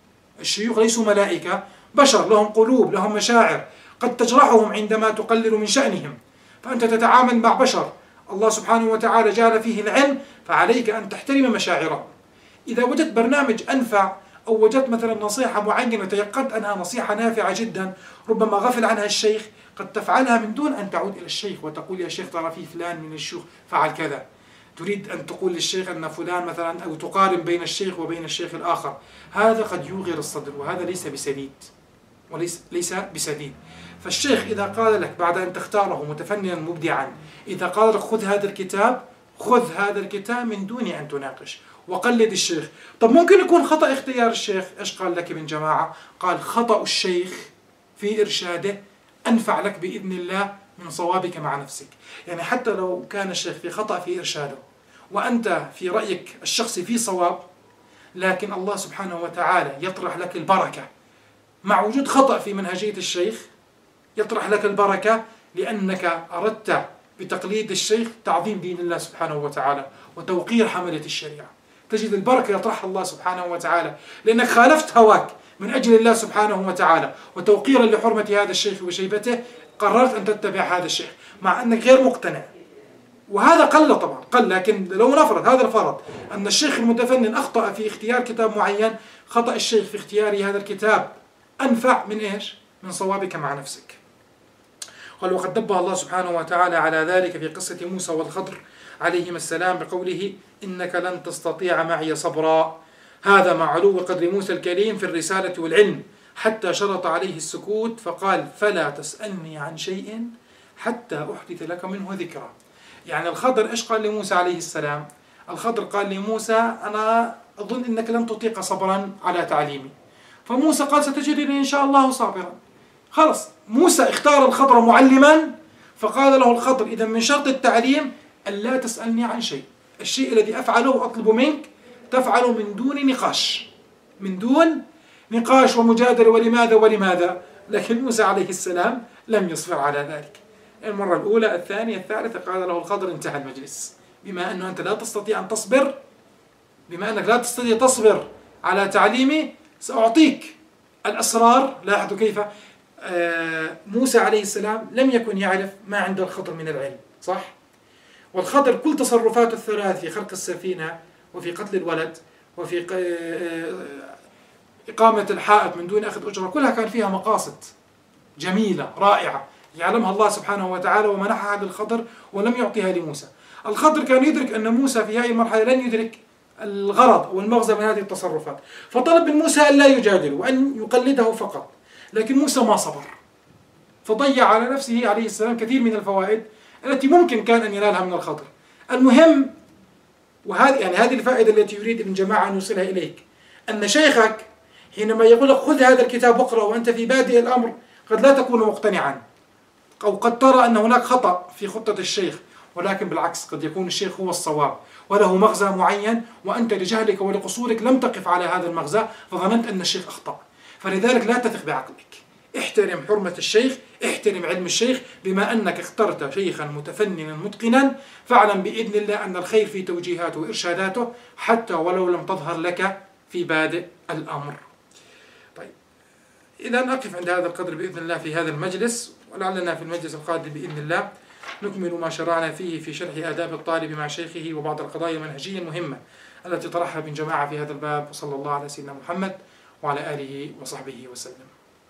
الشيوخ ليسوا ملائكة، بشر لهم قلوب، لهم مشاعر، قد تجرحهم عندما تقلل من شأنهم. فأنت تتعامل مع بشر الله سبحانه وتعالى جعل فيه العلم، فعليك أن تحترم مشاعرهم. إذا وجدت برنامج أنفع أو وجدت مثلا نصيحة معينة وتيقنت أنها نصيحة نافعة جدا ربما غفل عنها الشيخ، قد تفعلها من دون أن تعود إلى الشيخ وتقول: يا شيخ ترى في فلان من الشيوخ فعل كذا. تريد أن تقول للشيخ أن فلان مثلا، أو تقارن بين الشيخ وبين الشيخ الآخر. هذا قد يوغر الصدر، وهذا ليس بسديد وليس ليس بسديد. فالشيخ إذا قال لك بعد أن تختاره متفننا مبدعا، إذا قال لك خذ هذا الكتاب، خذ هذا الكتاب من دون أن تناقش وقلد الشيخ. طب ممكن يكون خطأ اختيار الشيخ. إيش قال لك ابن جماعة؟ قال: خطأ الشيخ في إرشاده أنفع لك بإذن الله من صوابك مع نفسك. يعني حتى لو كان الشيخ في خطأ في إرشاده وأنت في رأيك الشخصي في صواب، لكن الله سبحانه وتعالى يطرح لك البركة مع وجود خطأ في منهجية الشيخ، يطرح لك البركة لأنك أردت بتقليد الشيخ تعظيم دين الله سبحانه وتعالى وتوقير حملة الشريعة. تجد البركة يطرحها الله سبحانه وتعالى لأنك خالفت هواك من أجل الله سبحانه وتعالى، وتوقيرا لحرمة هذا الشيخ وشيبته قررت أن تتبع هذا الشيخ مع أنك غير مقتنع. وهذا قل طبعا قل، لكن لو نفرض هذا الفرض أن الشيخ المتفنن أخطأ في اختيار كتاب معين، خطأ الشيخ في اختيار هذا الكتاب أنفع من إيش؟ من صوابك مع نفسك. قال: وقد نبه الله سبحانه وتعالى على ذلك في قصة موسى والخضر عليهما السلام بقوله: إنك لن تستطيع معي صبرا. هذا مع علو قدر موسى الكريم في الرسالة والعلم، حتى شرط عليه السكوت فقال: فلا تسألني عن شيء حتى أحدث لك منه ذكرى. يعني الخضر إيش قال لموسى عليه السلام؟ الخضر قال لموسى: أنا أظن أنك لن تطيق صبرا على تعليمي. فموسى قال: ستجدني إن شاء الله صابرا. خلص، موسى اختار الخضر معلما، فقال له الخضر: إذا من شرط التعليم ألا تسألني عن شيء، الشيء الذي أفعله أطلب منك تفعله من دون نقاش، من دون نقاش ومجادلة ولماذا ولماذا. لكن موسى عليه السلام لم يصبر على ذلك. المرة الأولى، الثانية، الثالثة، قال له الخضر انتهى المجلس. بما أنه أنت لا تستطيع أن تصبر، بما أنك لا تستطيع تصبر على تعليمي، سأعطيك الأسرار. لاحظوا كيف موسى عليه السلام لم يكن يعرف ما عند الخضر من العلم، صح؟ والخضر كل تصرفاته الثلاث في خلق السفينة وفي قتل الولد وفي إقامة الحائط من دون أخذ أجرة، كلها كان فيها مقاصد جميلة رائعة يعلمها الله سبحانه وتعالى ومنحها للخضر ولم يعطيها لموسى. الخضر كان يدرك أن موسى في هذه المرحلة لن يدرك الغرض والمغزى من هذه التصرفات، فطلب من موسى أن لا يجادل وأن يقلده فقط. لكن موسى ما صبر، فضيع على نفسه عليه السلام كثير من الفوائد التي ممكن كان أن ينالها من الخضر. المهم، وهذه يعني هذه الفائدة التي يريد ابن جماعة أن يوصلها إليك، أن شيخك حينما يقول لك خذ هذا الكتاب واقرأ وأنت في بادئ الأمر قد لا تكون مقتنعا، أو قد ترى أن هناك خطأ في خطة الشيخ، ولكن بالعكس قد يكون الشيخ هو الصواب وله مغزى معين، وأنت لجهلك ولقصورك لم تقف على هذا المغزى فظننت أن الشيخ أخطأ. فلذلك لا تثق بعقلك، احترم حرمة الشيخ، احترم علم الشيخ. بما أنك اخترت شيخا متفننا متقنا فاعلم بإذن الله أن الخير في توجيهاته وإرشاداته حتى ولو لم تظهر لك في بادئ الأمر. طيب، إذا أقف عند هذا القدر بإذن الله في هذا المجلس، ولعلنا في المجلس القادم بإذن الله نكمل ما شرعنا فيه في شرح آداب الطالب مع شيخه وبعض القضايا المنهجية المهمة التي طرحها ابن جماعة في هذا الباب. وصلى الله على سيدنا محمد وعلى آله وصحبه وسلم.